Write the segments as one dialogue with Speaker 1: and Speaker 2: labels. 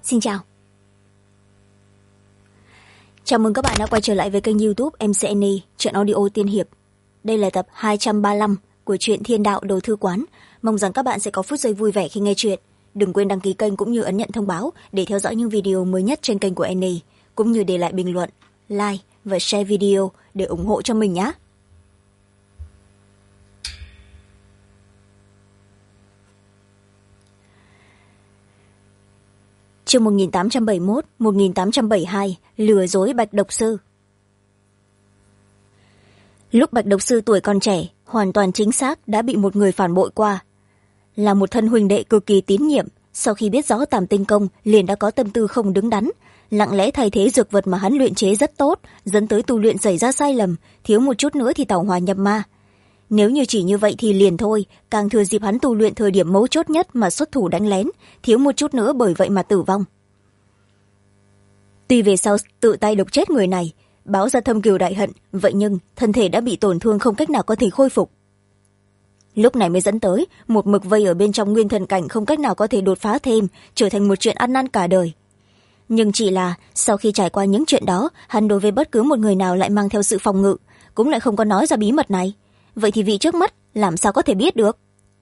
Speaker 1: Xin chào. Chào mừng các bạn đã quay trở lại với kênh YouTube MC Annie, truyện audio tiên hiệp. Đây là tập 235 của truyện Thiên Đạo Đồ Thư Quán. Mong rằng các bạn sẽ có phút giây vui vẻ khi nghe truyện. Đừng quên đăng ký kênh cũng như ấn nhận thông báo để theo dõi những video mới nhất trên kênh của Annie, cũng như để lại bình luận, like và share video để ủng hộ cho mình nhé. Chương 1871-1872 Lừa dối Bạch Độc Sư. Lúc Bạch Độc Sư tuổi còn trẻ, hoàn toàn chính xác đã bị một người phản bội qua. Là một thân huynh đệ cực kỳ tín nhiệm, sau khi biết rõ Tam Tinh Công liền đã có tâm tư không đứng đắn, lặng lẽ thay thế dược vật mà hắn luyện chế rất tốt, dẫn tới tu luyện xảy ra sai lầm, thiếu một chút nữa thì tẩu hỏa nhập ma. Nếu như chỉ như vậy thì liền thôi, càng thừa dịp hắn tu luyện thời điểm mấu chốt nhất mà xuất thủ đánh lén, thiếu một chút nữa bởi vậy mà tử vong. Tuy về sau tự tay độc chết người này, báo ra thâm cừu đại hận, vậy nhưng thân thể đã bị tổn thương không cách nào có thể khôi phục. Lúc này mới dẫn tới một mực vây ở bên trong nguyên thần cảnh không cách nào có thể đột phá thêm, trở thành một chuyện ăn năn cả đời. Nhưng chỉ là sau khi trải qua những chuyện đó, hắn đối với bất cứ một người nào lại mang theo sự phòng ngự, cũng lại không có nói ra bí mật này. Vậy thì vị trước mắt làm sao có thể biết được?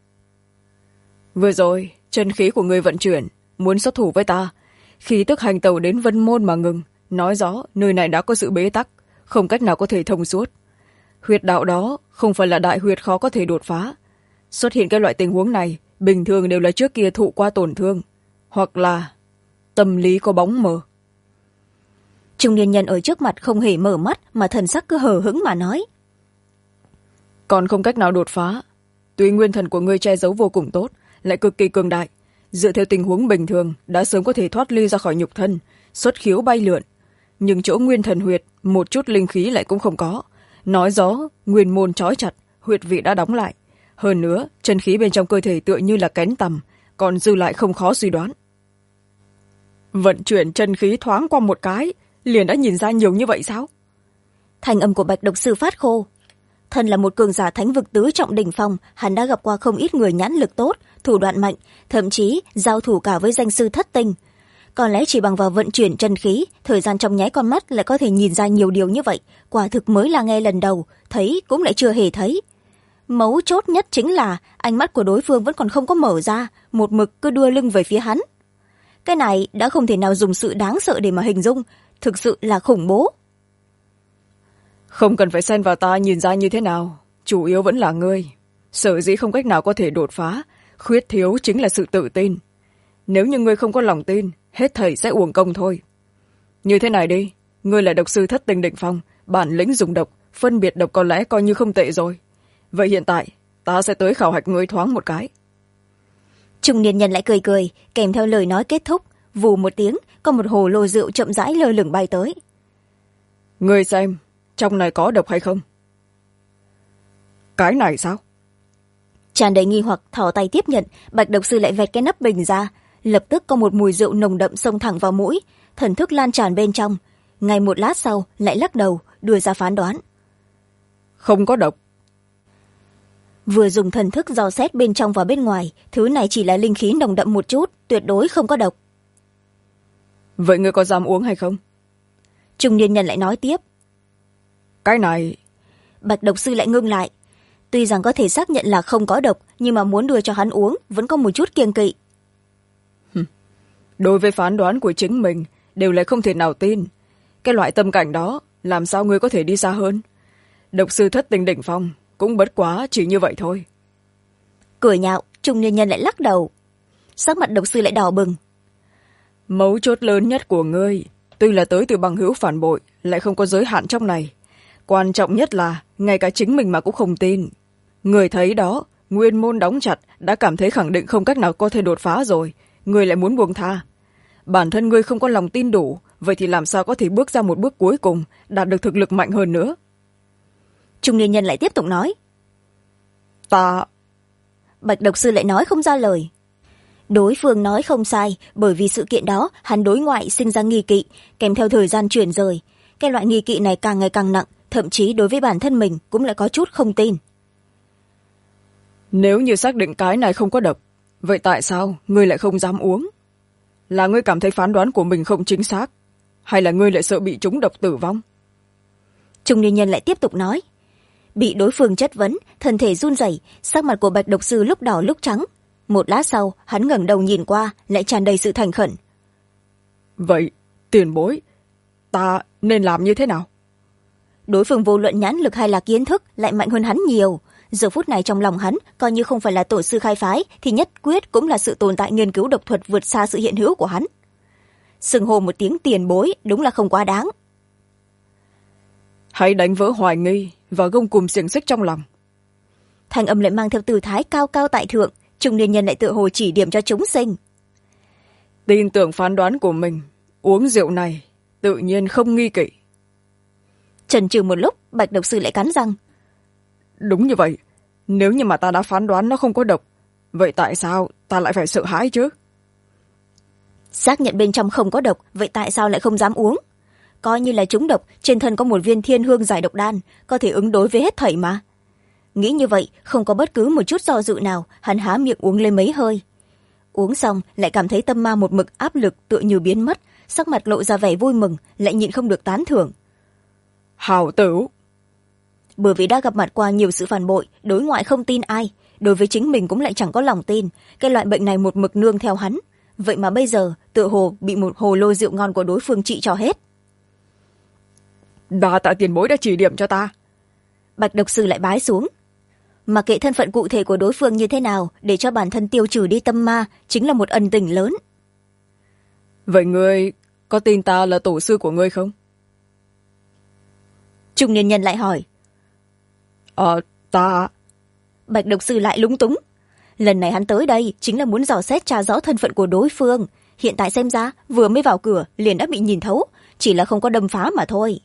Speaker 2: Vừa rồi chân khí của người vận chuyển muốn xuất thủ với ta, khí tức hành tẩu đến Vân Môn mà ngừng, nói rõ nơi này đã có sự bế tắc, không cách nào có thể thông suốt. Huyệt đạo đó không phải là đại huyệt khó có thể đột phá. Xuất hiện cái loại tình huống này bình thường đều là trước kia thụ qua tổn thương, hoặc là tâm lý có bóng mờ.
Speaker 1: Trung niên nhân ở trước mặt không hề mở mắt mà thần sắc cứ hờ hững mà nói:
Speaker 2: còn không cách nào đột phá. Tuy nguyên thần của ngươi che giấu vô cùng tốt, lại cực kỳ cường đại, dựa theo tình huống bình thường đã sớm có thể thoát ly ra khỏi nhục thân, xuất khiếu bay lượn, nhưng chỗ nguyên thần huyệt một chút linh khí lại cũng không có, nói rõ nguyên môn trói chặt, huyệt vị đã đóng lại. Hơn nữa chân khí bên trong cơ thể tựa như là kén tằm, còn dư lại không khó suy đoán. Vận chuyển chân khí thoáng qua một cái liền đã nhìn ra nhiều như vậy sao?
Speaker 1: Thành âm của Bạch Độc Sư phát khô. Thân là một cường giả thánh vực tứ trọng đỉnh phong, hắn đã gặp qua không ít người nhãn lực tốt, thủ đoạn mạnh, thậm chí giao thủ cả với danh sư thất tinh. Có lẽ chỉ bằng vào vận chuyển chân khí, thời gian trong nháy con mắt lại có thể nhìn ra nhiều điều như vậy, quả thực mới là nghe lần đầu, thấy cũng lại chưa hề thấy. Mấu chốt nhất chính là ánh mắt của đối phương vẫn còn không có mở ra, một mực cứ đưa lưng về phía hắn. Cái này đã không thể nào dùng sự đáng sợ để mà hình dung, thực sự là khủng bố.
Speaker 2: Không cần phải xen vào ta nhìn ra như thế nào, chủ yếu vẫn là ngươi. Sở dĩ không cách nào có thể đột phá, khuyết thiếu chính là sự tự tin. Nếu như ngươi không có lòng tin, hết thảy sẽ uổng công thôi. Như thế này đi, ngươi là độc sư thất tinh đỉnh phong, bản lĩnh dùng độc, phân biệt độc có lẽ coi như không tệ rồi. Vậy hiện tại ta sẽ tới khảo hạch ngươi thoáng một cái.
Speaker 1: Trung niên nhân lại cười cười, kèm theo lời nói kết thúc, vù một tiếng, có một hồ lô rượu chậm rãi lơ lửng bay tới.
Speaker 2: Ngươi xem, trong này có độc hay không? Cái này sao?
Speaker 1: Tràn đầy nghi hoặc thò tay tiếp nhận, Bạch Độc Sư lại vẹt cái nắp bình ra, lập tức có một mùi rượu nồng đậm xông thẳng vào mũi, thần thức lan tràn bên trong. Ngay một lát sau lại lắc đầu đưa ra phán đoán:
Speaker 2: không có độc.
Speaker 1: Vừa dùng thần thức dò xét bên trong và bên ngoài, thứ này chỉ là linh khí nồng đậm một chút, tuyệt đối không có độc.
Speaker 2: Vậy ngươi có dám uống hay không?
Speaker 1: Trung niên nhân lại nói tiếp.
Speaker 2: Cái này...
Speaker 1: Bạch Độc Sư lại ngưng lại. Tuy rằng có thể xác nhận là không có độc, nhưng mà muốn đưa cho hắn uống vẫn có một chút kiêng kỵ.
Speaker 2: Đối với phán đoán của chính mình đều lại không thể nào tin. Cái loại tâm cảnh đó làm sao ngươi có thể đi xa hơn? Độc sư thất tinh đỉnh phong cũng bất quá chỉ như vậy thôi.
Speaker 1: Cười nhạo, Trung niên nhân lại lắc đầu. Sắc mặt Độc Sư lại đỏ bừng.
Speaker 2: Mấu chốt lớn nhất của ngươi tuy là tới từ bằng hữu phản bội, lại không có giới hạn trong này. Quan trọng nhất là ngay cả chính mình mà cũng không tin. Người thấy đó, nguyên môn đóng chặt, đã cảm thấy khẳng định không cách nào có thể đột phá rồi, người lại muốn buông tha. Bản thân ngươi không có lòng tin đủ, vậy thì làm sao có thể bước ra một bước cuối cùng, đạt được thực lực mạnh hơn nữa?
Speaker 1: Trung niên nhân lại tiếp tục nói.
Speaker 2: Ta...
Speaker 1: Bạch Độc Sư lại nói không ra lời. Đối phương nói không sai, bởi vì sự kiện đó hắn đối ngoại sinh ra nghi kỵ, kèm theo thời gian chuyển rời. Cái loại nghi kỵ này càng ngày càng nặng, thậm chí đối với bản thân mình cũng lại có chút không tin.
Speaker 2: Nếu như xác định cái này không có độc, vậy tại sao ngươi lại không dám uống? là ngươi cảm thấy phán đoán của mình không chính xác, hay là ngươi lại sợ bị trúng độc tử vong?
Speaker 1: Trung niên nhân lại tiếp tục nói. Bị đối phương chất vấn, thân thể run rẩy, sắc mặt của Bạch độc sư lúc đỏ lúc trắng. Một lát sau, hắn ngẩng đầu nhìn qua, lại tràn đầy sự thành khẩn.
Speaker 2: Vậy tiền bối, ta nên làm như thế nào?
Speaker 1: Đối phương vô luận nhãn lực hay là kiến thức lại mạnh hơn hắn nhiều. Giờ phút này trong lòng hắn, coi như không phải là tổ sư khai phái thì nhất quyết cũng là sự tồn tại nghiên cứu độc thuật vượt xa sự hiện hữu của hắn. Xưng hô một tiếng tiền bối đúng là không quá đáng.
Speaker 2: Hãy đánh vỡ hoài nghi và gông cùm xiềng xích trong lòng.
Speaker 1: Thanh âm lại mang theo tư thái cao cao tại thượng. Trung niên nhân lại tự hồ chỉ điểm cho chúng sinh.
Speaker 2: Tin tưởng phán đoán của mình, uống rượu này tự nhiên không nghi kỵ.
Speaker 1: Chần chừ một lúc, Bạch độc sư lại cắn răng.
Speaker 2: Đúng như vậy, nếu như mà ta đã phán đoán nó không có độc, vậy tại sao ta lại phải sợ hãi chứ?
Speaker 1: Xác nhận bên trong không có độc, vậy tại sao lại không dám uống? Coi như là trúng độc, trên thân có một viên thiên hương giải độc đan, có thể ứng đối với hết thảy mà. Nghĩ như vậy, không có bất cứ một chút do dự nào, hắn há miệng uống lên mấy hơi. Uống xong, lại cảm thấy tâm ma một mực áp lực tựa như biến mất, sắc mặt lộ ra vẻ vui mừng, lại nhịn không được tán thưởng.
Speaker 2: Hảo tử!
Speaker 1: Bởi vì đã gặp mặt qua nhiều sự phản bội, đối ngoại không tin ai, đối với chính mình cũng lại chẳng có lòng tin, cái loại bệnh này một mực nương theo hắn. Vậy mà bây giờ, tựa hồ bị một hồ lô rượu ngon của đối phương trị cho hết.
Speaker 2: Đa tạ tiền bối đã chỉ điểm cho ta.
Speaker 1: Bạch độc sư lại bái xuống. Mà kệ thân phận cụ thể của đối phương như thế nào, để cho bản thân tiêu trừ đi tâm ma, chính là một ân tình lớn.
Speaker 2: Vậy ngươi có tin ta là tổ sư của ngươi không?
Speaker 1: Trung niên nhân lại hỏi.
Speaker 2: Ta...
Speaker 1: Bạch độc sư lại lúng túng. Lần này hắn tới đây chính là muốn dò xét tra rõ thân phận của đối phương. Hiện tại xem ra, vừa mới vào cửa liền đã bị nhìn thấu, chỉ là không có đâm phá mà thôi.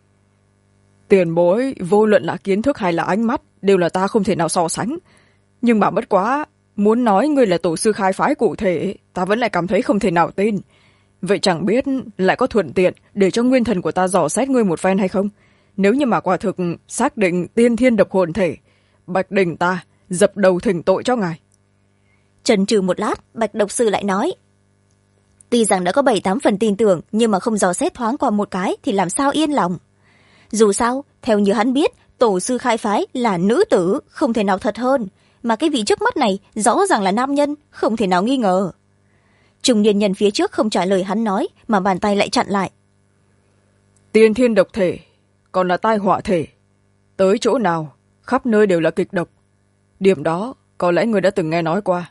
Speaker 2: Tiền bối, vô luận là kiến thức hay là ánh mắt, đều là ta không thể nào so sánh. Nhưng mà bất quá, muốn nói ngươi là tổ sư khai phái cụ thể, ta vẫn lại cảm thấy không thể nào tin. Vậy chẳng biết lại có thuận tiện để cho nguyên thần của ta dò xét ngươi một phen hay không? Nếu như mà quả thực xác định tiên thiên độc hồn thể, Bạch Đình ta dập đầu thỉnh tội cho ngài.
Speaker 1: Chần chừ một lát, Bạch độc sư lại nói. Tuy rằng đã có 7-8 phần tin tưởng, nhưng mà không dò xét thoáng qua một cái thì làm sao yên lòng. Dù sao, theo như hắn biết, tổ sư khai phái là nữ tử, không thể nào thật hơn. Mà cái vị trước mắt này rõ ràng là nam nhân, không thể nào nghi ngờ. Trung niên nhân phía trước không trả lời hắn nói, mà bàn tay lại chặn lại.
Speaker 2: Tiên thiên độc thể, còn là tai họa thể. Tới chỗ nào, khắp nơi đều là kịch độc. Điểm đó, có lẽ người đã từng nghe nói qua.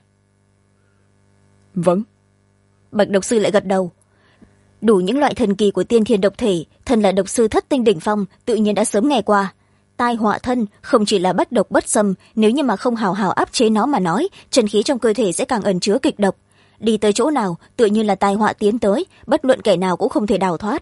Speaker 2: Vâng.
Speaker 1: Bạch độc sư lại gật đầu. Đủ những loại thần kỳ của tiên thiên độc thể, thân là độc sư thất tinh đỉnh phong, tự nhiên đã sớm nghe qua. Tai họa thân không chỉ là bất độc bất xâm, nếu như mà không hào hào áp chế nó mà nói, chân khí trong cơ thể sẽ càng ẩn chứa kịch độc. Đi tới chỗ nào, tự nhiên là tai họa tiến tới, bất luận kẻ nào cũng không thể đào thoát.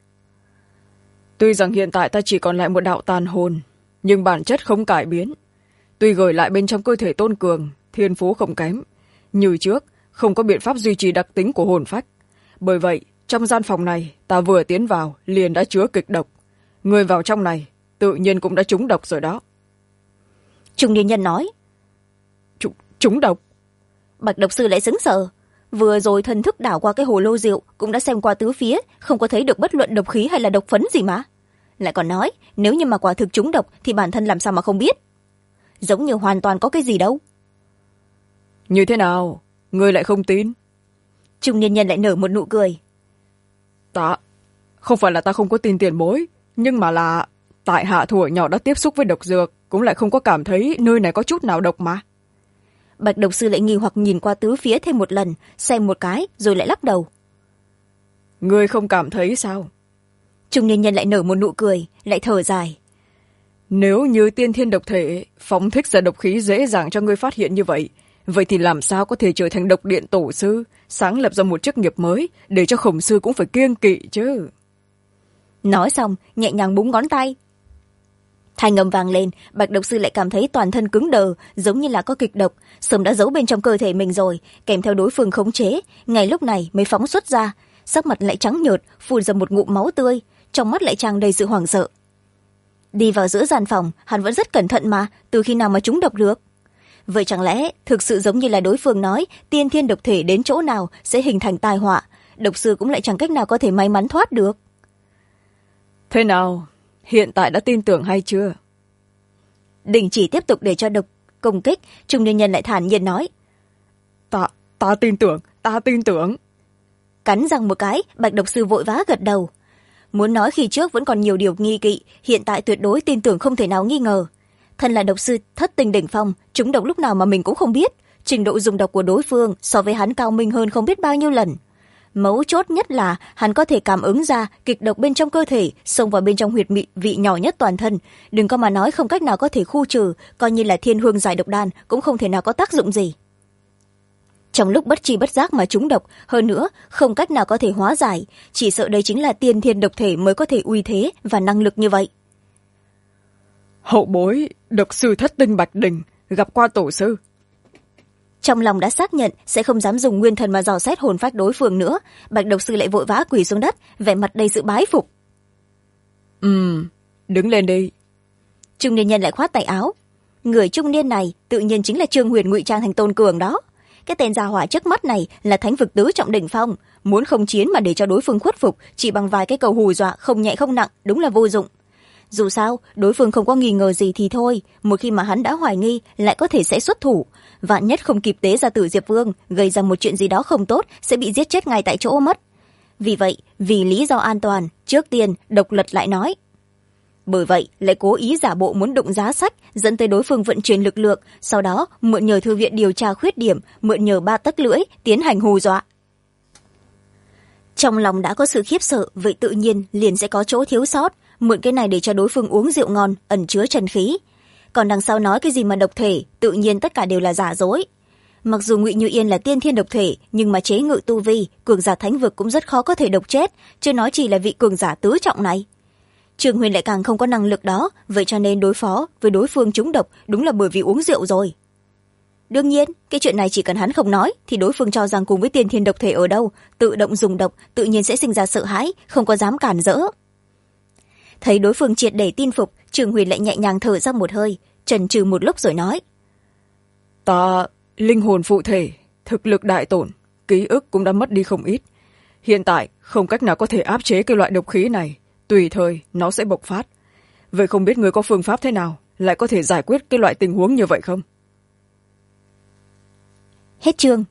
Speaker 2: Tuy rằng hiện tại ta chỉ còn lại một đạo tàn hồn, nhưng bản chất không cải biến. Tuy gửi lại bên trong cơ thể tôn cường, thiên phú không kém. Như trước, không có biện pháp duy trì đặc tính của hồn phách. Bởi vậy, trong gian phòng này, ta vừa tiến vào, liền đã chứa kịch độc. Người vào trong này, tự nhiên cũng đã trúng độc rồi đó.
Speaker 1: Trung niên nhân nói.
Speaker 2: Trúng độc?
Speaker 1: Bạch độc sư lại sững sờ. Vừa rồi thần thức đảo qua cái hồ lô rượu, cũng đã xem qua tứ phía, không có thấy được bất luận độc khí hay là độc phấn gì mà. Lại còn nói, nếu như mà quả thực trúng độc, thì bản thân làm sao mà không biết. Giống như hoàn toàn có cái gì đâu.
Speaker 2: Như thế nào? Ngươi lại không tin?
Speaker 1: Trung niên nhân lại nở một nụ cười.
Speaker 2: Không phải là ta không có tin tiền bối, nhưng mà là tại hạ thuở nhỏ đã tiếp xúc với độc dược, cũng lại không có cảm thấy nơi này có chút nào độc mà.
Speaker 1: Bạch độc sư lại nghi hoặc nhìn qua tứ phía thêm một lần, xem một cái rồi lại lắc đầu.
Speaker 2: Ngươi không cảm thấy sao?
Speaker 1: Trung niên nhân lại nở một nụ cười, lại thở dài.
Speaker 2: Nếu như tiên thiên độc thể phóng thích ra độc khí dễ dàng cho ngươi phát hiện như vậy, vậy thì làm sao có thể trở thành độc điện tổ sư, sáng lập ra một chức nghiệp mới, để cho khổng sư cũng phải kiêng kỵ chứ.
Speaker 1: Nói xong, nhẹ nhàng búng ngón tay. Thanh âm vang lên, Bạch độc sư lại cảm thấy toàn thân cứng đờ, giống như là có kịch độc, sớm đã giấu bên trong cơ thể mình rồi, kèm theo đối phương khống chế, ngay lúc này mới phóng xuất ra, sắc mặt lại trắng nhợt, phun ra một ngụm máu tươi, trong mắt lại tràn đầy sự hoảng sợ. Đi vào giữa gian phòng, hắn vẫn rất cẩn thận mà, từ khi nào mà trúng độc được. vậy chẳng lẽ thực sự giống như là đối phương nói tiên thiên độc thể đến chỗ nào sẽ hình thành tai họa, độc sư cũng lại chẳng cách nào có thể may mắn thoát được.
Speaker 2: Thế nào, hiện tại đã tin tưởng hay chưa?
Speaker 1: Đình chỉ tiếp tục để cho độc công kích, trung niên nhân lại thản nhiên nói.
Speaker 2: Ta tin tưởng.
Speaker 1: Cắn răng một cái, bạch độc sư vội vã gật đầu. Muốn nói khi trước vẫn còn nhiều điều nghi kỵ, hiện tại tuyệt đối tin tưởng không thể nào nghi ngờ. Thân là độc sư thất tinh đỉnh phong, trúng độc lúc nào mà mình cũng không biết. Trình độ dùng độc của đối phương so với hắn cao minh hơn không biết bao nhiêu lần. Mấu chốt nhất là hắn có thể cảm ứng ra kịch độc bên trong cơ thể, xông vào bên trong huyệt vị nhỏ nhất toàn thân. Đừng có mà nói không cách nào có thể khu trừ, coi như là thiên hương giải độc đan cũng không thể nào có tác dụng gì. Trong lúc bất tri bất giác mà trúng độc, hơn nữa không cách nào có thể hóa giải, chỉ sợ đây chính là tiên thiên độc thể mới có thể uy thế và năng lực như vậy.
Speaker 2: Hậu bối độc sư thất tinh Bạch Đình gặp qua tổ sư.
Speaker 1: Trong lòng đã xác nhận sẽ không dám dùng nguyên thần mà dò xét hồn phách đối phương nữa, bạch độc sư lại vội vã quỳ xuống đất, vẻ mặt đầy sự bái phục.
Speaker 2: Đứng lên đi.
Speaker 1: Trung niên nhân lại khoát tay áo. Người trung niên này tự nhiên chính là Trương Huyền ngụy trang thành Tôn Cường đó. Cái tên gia hỏa trước mắt này là thánh vực tứ trọng đỉnh phong, muốn không chiến mà để cho đối phương khuất phục chỉ bằng vài cái câu hù dọa không nhẹ không nặng đúng là vô dụng. Dù sao đối phương không có nghi ngờ gì thì thôi, một khi mà hắn đã hoài nghi lại có thể sẽ xuất thủ, vạn nhất không kịp tế ra Tử Diệp Vương, gây ra một chuyện gì đó không tốt sẽ bị giết chết ngay tại chỗ mất. Vì vậy, vì lý do an toàn, trước tiên độc lật lại nói. Bởi vậy lại cố ý giả bộ muốn đụng giá sách, dẫn tới đối phương vận chuyển lực lượng, sau đó mượn nhờ thư viện điều tra khuyết điểm, mượn nhờ 3 tấc lưỡi tiến hành hù dọa. Trong lòng đã có sự khiếp sợ, vậy tự nhiên liền sẽ có chỗ thiếu sót, mượn cái này để cho đối phương uống rượu ngon ẩn chứa chân khí. Còn đằng sau nói cái gì mà độc thể, tự nhiên tất cả đều là giả dối. Mặc dù Ngụy Như Yên là tiên thiên độc thể, nhưng mà chế ngự tu vi, cường giả thánh vực cũng rất khó có thể độc chết, chưa nói chỉ là vị cường giả tứ trọng này. Trương Huyền lại càng không có năng lực đó, vậy cho nên đối phó với đối phương trúng độc đúng là bởi vì uống rượu rồi. Đương nhiên, cái chuyện này chỉ cần hắn không nói thì đối phương cho rằng cùng với tiên thiên độc thể ở đâu, tự động dùng độc tự nhiên sẽ sinh ra sợ hãi, không có dám cản rỡ. Thấy đối phương triệt để tin phục, Trương Huyền lại nhẹ nhàng thở ra một hơi, chần chừ một lúc rồi nói.
Speaker 2: Ta linh hồn phụ thể, thực lực đại tổn, ký ức cũng đã mất đi không ít. Hiện tại không cách nào có thể áp chế cái loại độc khí này, tùy thời nó sẽ bộc phát. Vậy không biết người có phương pháp thế nào lại có thể giải quyết cái loại tình huống như vậy không?
Speaker 1: Hết chương.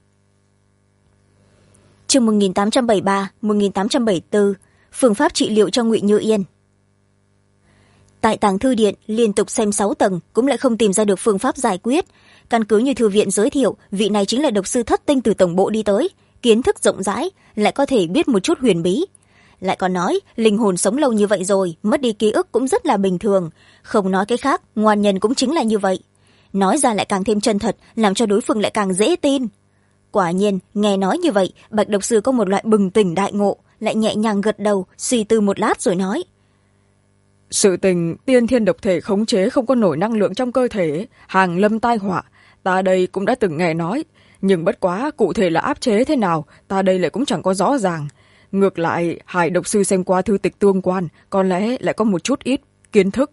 Speaker 1: Chương 1873-1874, phương pháp trị liệu cho Ngụy Như Yên. Tại tàng thư điện liên tục xem 6 tầng cũng lại không tìm ra được phương pháp giải quyết. Căn cứ như thư viện giới thiệu, vị này chính là độc sư thất tinh từ tổng bộ đi tới, kiến thức rộng rãi, lại có thể biết một chút huyền bí. Lại còn nói linh hồn sống lâu như vậy rồi, mất đi ký ức cũng rất là bình thường, không nói cái khác, ngoan nhân cũng chính là như vậy. Nói ra lại càng thêm chân thật, làm cho đối phương lại càng dễ tin. Quả nhiên nghe nói như vậy, bạch độc sư có một loại bừng tỉnh đại ngộ, lại nhẹ nhàng gật đầu, suy tư một lát rồi nói.
Speaker 2: Sự tình tiên thiên độc thể khống chế không có nổi năng lượng trong cơ thể, hàng lâm tai họa, ta đây cũng đã từng nghe nói, nhưng bất quá cụ thể là áp chế thế nào, ta đây lại cũng chẳng có rõ ràng. Ngược lại, Hải độc sư xem qua thư tịch tương quan, có lẽ lại có một chút ít kiến thức.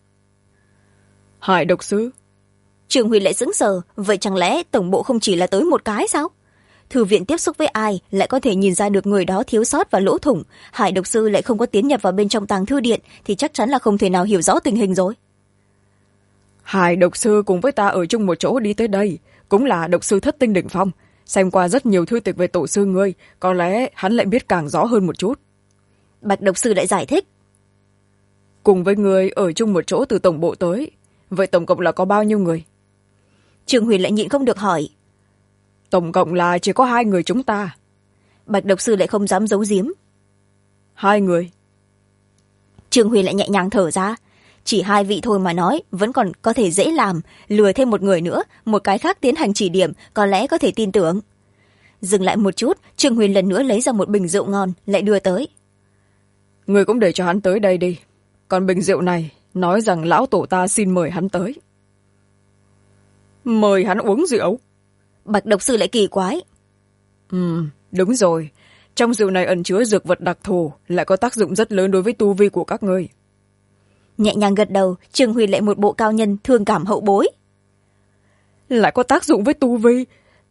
Speaker 2: Hải độc sư?
Speaker 1: Trường Huy lại sững sờ, vậy chẳng lẽ tổng bộ không chỉ là tới một cái sao? Thư viện tiếp xúc với ai lại có thể nhìn ra được người đó thiếu sót và lỗ thủng, Hải độc sư lại không có tiến nhập vào bên trong tàng thư điện thì chắc chắn là không thể nào hiểu rõ tình hình rồi.
Speaker 2: Hải độc sư cùng với ta ở chung một chỗ đi tới đây, cũng là độc sư thất tinh đỉnh phong, xem qua rất nhiều thư tịch về tổ sư ngươi, có lẽ hắn lại biết càng rõ hơn một chút.
Speaker 1: Bạch độc sư lại giải thích.
Speaker 2: Cùng với người ở chung một chỗ từ tổng bộ tới, vậy tổng cộng là có bao nhiêu người?
Speaker 1: Trường Huyền lại nhịn không được hỏi.
Speaker 2: Tổng cộng là chỉ có 2 người chúng ta.
Speaker 1: Bạch độc sư lại không dám giấu giếm.
Speaker 2: 2 người.
Speaker 1: Trường Huyền lại nhẹ nhàng thở ra. Chỉ 2 vị thôi mà nói, vẫn còn có thể dễ làm, lừa thêm một người nữa, một cái khác tiến hành chỉ điểm, có lẽ có thể tin tưởng. Dừng lại một chút, Trường Huyền lần nữa lấy ra một bình rượu ngon, lại đưa tới.
Speaker 2: Người cũng để cho hắn tới đây đi. Còn bình rượu này, nói rằng lão tổ ta xin mời hắn tới. Mời hắn uống rượu?
Speaker 1: Bạch độc sư lại kỳ quái.
Speaker 2: Đúng rồi. Trong rượu này ẩn chứa dược vật đặc thù, lại có tác dụng rất lớn đối với tu vi của các ngươi.
Speaker 1: Nhẹ nhàng gật đầu, Trường Huyền lại một bộ cao nhân thương cảm hậu bối.
Speaker 2: lại có tác dụng với tu vi.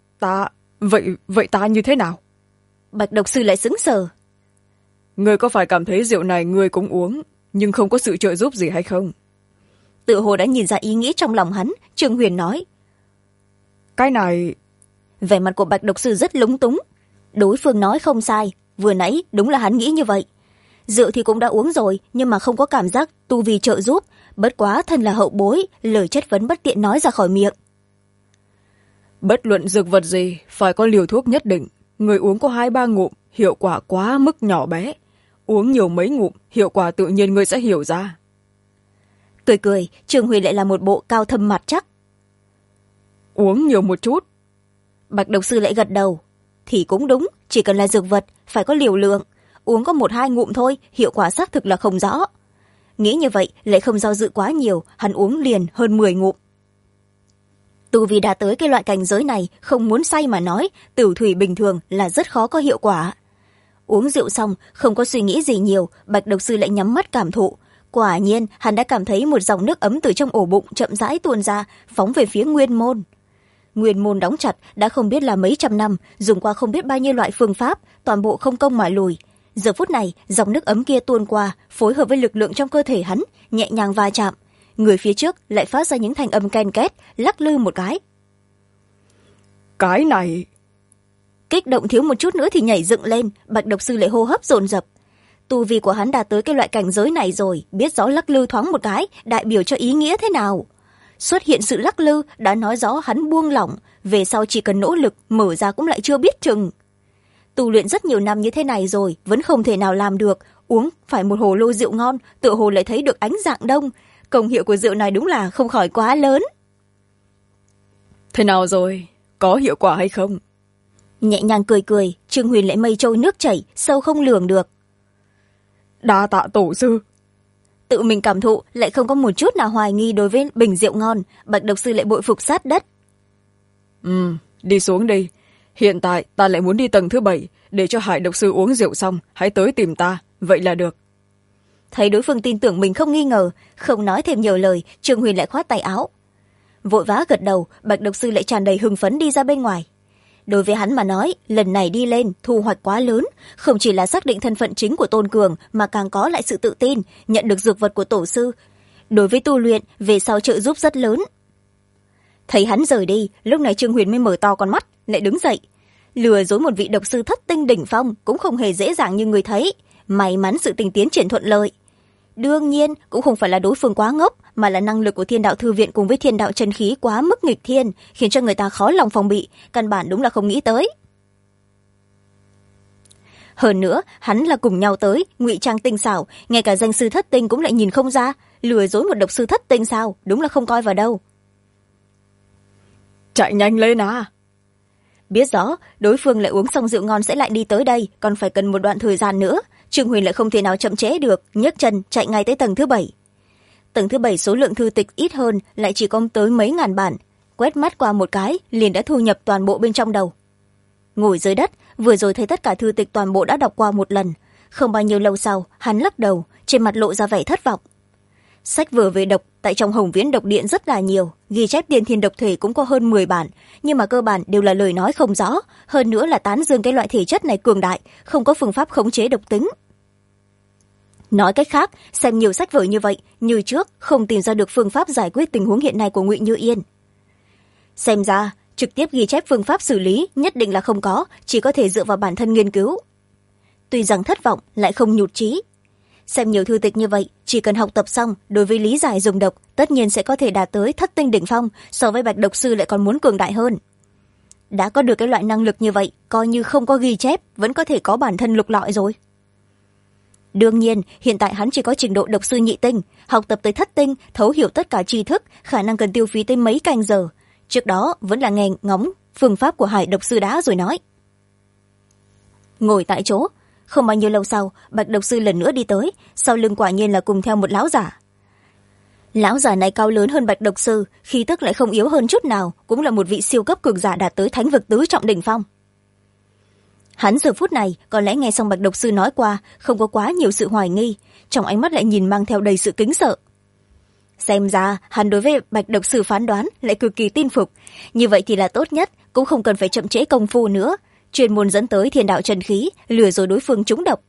Speaker 2: Vậy ta như thế nào?
Speaker 1: Bạch độc sư lại sững sờ.
Speaker 2: Ngươi có phải cảm thấy rượu này ngươi cũng uống, nhưng không có sự trợ giúp gì hay không?
Speaker 1: Tự hồ đã nhìn ra ý nghĩ trong lòng hắn, Trương Huyền nói.
Speaker 2: Cái này...
Speaker 1: Vẻ mặt của bạch độc sư rất lúng túng. Đối phương nói không sai, vừa nãy đúng là hắn nghĩ như vậy. Rượu thì cũng đã uống rồi, nhưng mà không có cảm giác tu vi trợ giúp. Bất quá thân là hậu bối, lời chất vấn bất tiện nói ra khỏi miệng.
Speaker 2: Bất luận dược vật gì, phải có liều thuốc nhất định. Người uống có 2-3 ngụm, hiệu quả quá mức nhỏ bé. Uống nhiều mấy ngụm, hiệu quả tự nhiên ngươi sẽ hiểu ra.
Speaker 1: Cười cười, Trương Huyền lại là một bộ cao thâm mặt chắc.
Speaker 2: Uống nhiều một chút.
Speaker 1: Bạch độc sư lại gật đầu. Thì cũng đúng, chỉ cần là dược vật, phải có liều lượng. Uống có 1-2 ngụm thôi, hiệu quả xác thực là không rõ. Nghĩ như vậy, lại không do dự quá nhiều, hắn uống liền hơn 10 ngụm. Tu vì đã tới cái loại cảnh giới này, không muốn say mà nói, tử thủy bình thường là rất khó có hiệu quả. Uống rượu xong, không có suy nghĩ gì nhiều, bạch độc sư lại nhắm mắt cảm thụ. Quả nhiên, hắn đã cảm thấy một dòng nước ấm từ trong ổ bụng chậm rãi tuôn ra, phóng về phía nguyên môn. Nguyên môn đóng chặt, đã không biết là mấy trăm năm, dùng qua không biết bao nhiêu loại phương pháp, toàn bộ không công mà lùi. Giờ phút này, dòng nước ấm kia tuôn qua, phối hợp với lực lượng trong cơ thể hắn, nhẹ nhàng va chạm. Người phía trước lại phát ra những thanh âm ken két, lắc lư một cái.
Speaker 2: Cái này...
Speaker 1: Kích động thiếu một chút nữa thì nhảy dựng lên, bạch độc sư lại hô hấp dồn dập. Tu vi của hắn đã tới cái loại cảnh giới này rồi, biết rõ lắc lư thoáng một cái, đại biểu cho ý nghĩa thế nào. Xuất hiện sự lắc lư đã nói rõ hắn buông lỏng, về sau chỉ cần nỗ lực, mở ra cũng lại chưa biết chừng. Tu luyện rất nhiều năm như thế này rồi, vẫn không thể nào làm được, uống phải một hồ lô rượu ngon, tựa hồ lại thấy được ánh dạng đông. Công hiệu của rượu này đúng là không khỏi quá lớn.
Speaker 2: Thế nào rồi? Có hiệu quả hay không?
Speaker 1: Nhẹ nhàng cười cười, Trương Huyền lại mây trôi nước chảy, sâu không lường được.
Speaker 2: Đa tạ tổ sư.
Speaker 1: Tự mình cảm thụ, lại không có một chút nào hoài nghi đối với bình rượu ngon, bạch độc sư lại bội phục sát đất.
Speaker 2: Đi xuống đi. Hiện tại ta lại muốn đi tầng thứ 7, để cho Hải độc sư uống rượu xong, hãy tới tìm ta, vậy là được.
Speaker 1: Thấy đối phương tin tưởng mình không nghi ngờ, không nói thêm nhiều lời, Trương Huyền lại khoát tay áo. Vội vã gật đầu, bạch độc sư lại tràn đầy hưng phấn đi ra bên ngoài. Đối với hắn mà nói, lần này đi lên thu hoạch quá lớn, không chỉ là xác định thân phận chính của Tôn Cường mà càng có lại sự tự tin, nhận được dược vật của tổ sư. Đối với tu luyện, về sau trợ giúp rất lớn. Thấy hắn rời đi, lúc này Trương Huyền mới mở to con mắt, lại đứng dậy. Lừa dối một vị độc sư thất tinh đỉnh phong cũng không hề dễ dàng như người thấy. May mắn sự tình tiến triển thuận lợi. Đương nhiên, cũng không phải là đối phương quá ngốc, mà là năng lực của Thiên Đạo Thư Viện cùng với Thiên Đạo Chân Khí quá mức nghịch thiên, khiến cho người ta khó lòng phòng bị, căn bản đúng là không nghĩ tới. Hơn nữa, hắn là cùng nhau tới, ngụy trang tinh xảo, ngay cả danh sư thất tinh cũng lại nhìn không ra, lừa dối một độc sư thất tinh sao, đúng là không coi vào đâu.
Speaker 2: Chạy nhanh lên à!
Speaker 1: Biết rõ, đối phương lại uống xong rượu ngon sẽ lại đi tới đây, còn phải cần một đoạn thời gian nữa. Trương Huyền lại không thể nào chậm trễ được, nhấc chân chạy ngay tới tầng thứ 7. Tầng thứ 7 số lượng thư tịch ít hơn, lại chỉ có tới mấy ngàn bản. Quét mắt qua một cái, liền đã thu nhập toàn bộ bên trong đầu. Ngồi dưới đất, vừa rồi thấy tất cả thư tịch toàn bộ đã đọc qua một lần. Không bao nhiêu lâu sau, hắn lắc đầu, trên mặt lộ ra vẻ thất vọng. Sách vở về độc tại trong Hồng Viễn độc điện rất là nhiều, ghi chép tiên thiên độc thể cũng có hơn 10 bản, nhưng mà cơ bản đều là lời nói không rõ, hơn nữa là tán dương cái loại thể chất này cường đại, không có phương pháp khống chế độc tính. Nói cách khác, xem nhiều sách vở như vậy, như trước không tìm ra được phương pháp giải quyết tình huống hiện nay của Ngụy Như Yên. Xem ra, trực tiếp ghi chép phương pháp xử lý nhất định là không có, chỉ có thể dựa vào bản thân nghiên cứu. Tuy rằng thất vọng, lại không nhụt chí. Xem nhiều thư tịch như vậy, chỉ cần học tập xong, đối với lý giải dùng độc, tất nhiên sẽ có thể đạt tới thất tinh đỉnh phong, so với bạch độc sư lại còn muốn cường đại hơn. Đã có được cái loại năng lực như vậy, coi như không có ghi chép, vẫn có thể có bản thân lục lọi rồi. Đương nhiên, hiện tại hắn chỉ có trình độ độc sư nhị tinh, học tập tới thất tinh, thấu hiểu tất cả tri thức, khả năng cần tiêu phí tới mấy canh giờ. Trước đó vẫn là nghe ngóng phương pháp của Hải độc sư đã rồi nói. Ngồi tại chỗ, không bao nhiêu lâu sau, bạch độc sư lần nữa đi tới, sau lưng quả nhiên là cùng theo một lão giả. Lão giả này cao lớn hơn bạch độc sư, khí tức lại không yếu hơn chút nào, cũng là một vị siêu cấp cường giả đạt tới thánh vực tứ trọng đỉnh phong. Hắn giờ phút này có lẽ nghe xong bạch độc sư nói qua, không có quá nhiều sự hoài nghi, trong ánh mắt lại nhìn mang theo đầy sự kính sợ. xem ra hắn đối với Bạch độc sư phán đoán lại cực kỳ tin phục. Như vậy thì là tốt nhất, cũng không cần phải chậm trễ công phu nữa, chuyên môn dẫn tới thiên đạo trần khí, lừa dối đối phương trúng độc.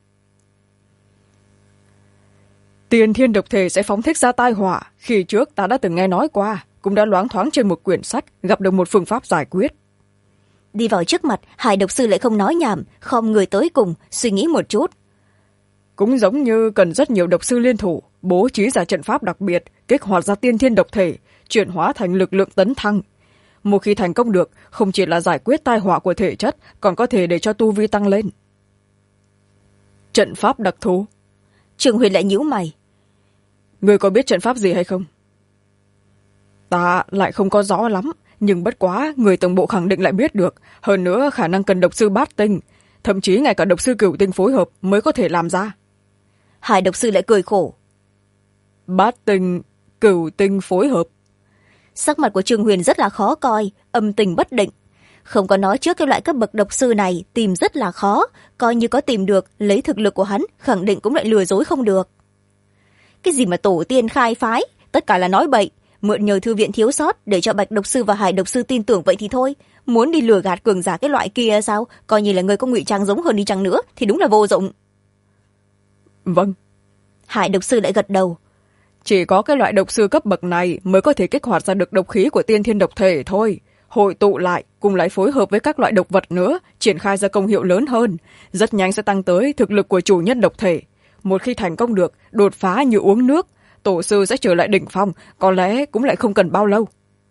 Speaker 2: Tiên thiên độc thể sẽ phóng thích ra tai họa, khi trước ta đã từng nghe nói qua, cũng đã loáng thoáng trên một quyển sách gặp được một phương pháp giải quyết.
Speaker 1: Đi vào trước mặt, Hải độc sư lại không nói nhảm, khom người tới cùng, suy nghĩ một chút.
Speaker 2: Cũng giống như cần rất nhiều độc sư liên thủ, bố trí ra trận pháp đặc biệt, kích hoạt ra tiên thiên độc thể, chuyển hóa thành lực lượng tấn thăng. Một khi thành công được, không chỉ là giải quyết tai họa của thể chất, còn có thể để cho tu vi tăng lên. Trận pháp đặc thù.
Speaker 1: Trường Huyền lại nhíu mày.
Speaker 2: Người có biết trận pháp gì hay không? Ta lại không có rõ lắm, nhưng bất quá người tổng bộ khẳng định lại biết được. Hơn nữa khả năng cần độc sư bát tinh, thậm chí ngay cả độc sư cửu tinh phối hợp mới có thể làm ra.
Speaker 1: Hải độc sư lại cười khổ.
Speaker 2: Bát tinh, cửu tinh phối hợp.
Speaker 1: Sắc mặt của Trương Huyền rất là khó coi, âm tình bất định. Không có nói trước cái loại cấp bậc độc sư này tìm rất là khó, coi như có tìm được, lấy thực lực của hắn khẳng định cũng lại lừa dối không được. Cái gì mà tổ tiên khai phái, tất cả là nói bậy, mượn nhờ thư viện thiếu sót để cho Bạch độc sư và Hải độc sư tin tưởng vậy thì thôi. Muốn đi lừa gạt cường giả cái loại kia sao, coi như là người có ngụy trang giống hơn đi chăng nữa thì đúng là vô dụng.
Speaker 2: Vâng.
Speaker 1: Hải độc sư lại gật đầu.
Speaker 2: Chỉ có cái loại độc sư cấp bậc này mới có thể kích hoạt ra được độc khí của tiên thiên độc thể thôi. Hội tụ lại, cùng lại phối hợp với các loại độc vật nữa, triển khai ra công hiệu lớn hơn. Rất nhanh sẽ tăng tới thực lực của chủ nhân độc thể. Một khi thành công được, đột phá như uống nước, tổ sư sẽ trở lại đỉnh phong, có lẽ cũng lại không cần bao lâu.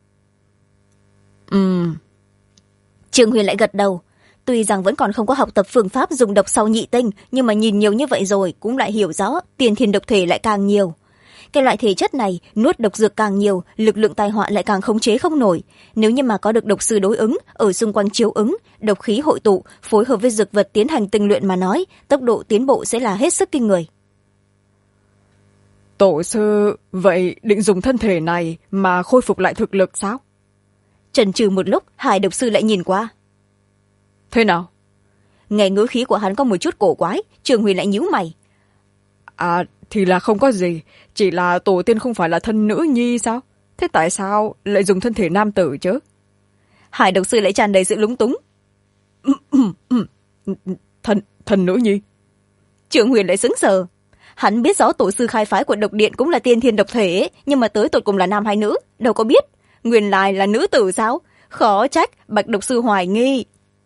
Speaker 1: Trương Huyền lại gật đầu. Tuy rằng vẫn còn không có học tập phương pháp dùng độc sau nhị tinh, nhưng mà nhìn nhiều như vậy rồi cũng lại hiểu rõ tiên thiên độc thể lại càng nhiều. Cái loại thể chất này nuốt độc dược càng nhiều, lực lượng tai họa lại càng khống chế không nổi. Nếu như mà có được độc sư đối ứng ở xung quanh chiếu ứng, độc khí hội tụ phối hợp với dược vật tiến hành tinh luyện mà nói, tốc độ tiến bộ sẽ là hết sức kinh người.
Speaker 2: Tổ sư vậy định dùng thân thể này mà khôi phục lại thực lực sao?
Speaker 1: Chần chừ một lúc, Hải độc sư lại nhìn qua.
Speaker 2: Thế nào?
Speaker 1: Nghe ngữ khí của hắn có một chút cổ quái, Trường Huyền lại nhíu mày.
Speaker 2: Thì là không có gì, chỉ là tổ tiên không phải là thân nữ nhi sao? Thế tại sao lại dùng thân thể nam tử chứ?
Speaker 1: Hải độc sư lại tràn đầy sự lúng túng.
Speaker 2: Thân nữ nhi?
Speaker 1: Trường Huyền lại sững sờ. Hắn biết rõ tổ sư khai phái của độc điện cũng là tiên thiên độc thể, nhưng mà tới tột cùng là nam hay nữ, đâu có biết. Nguyên lai là nữ tử sao? Khó trách Bạch độc sư hoài nghi.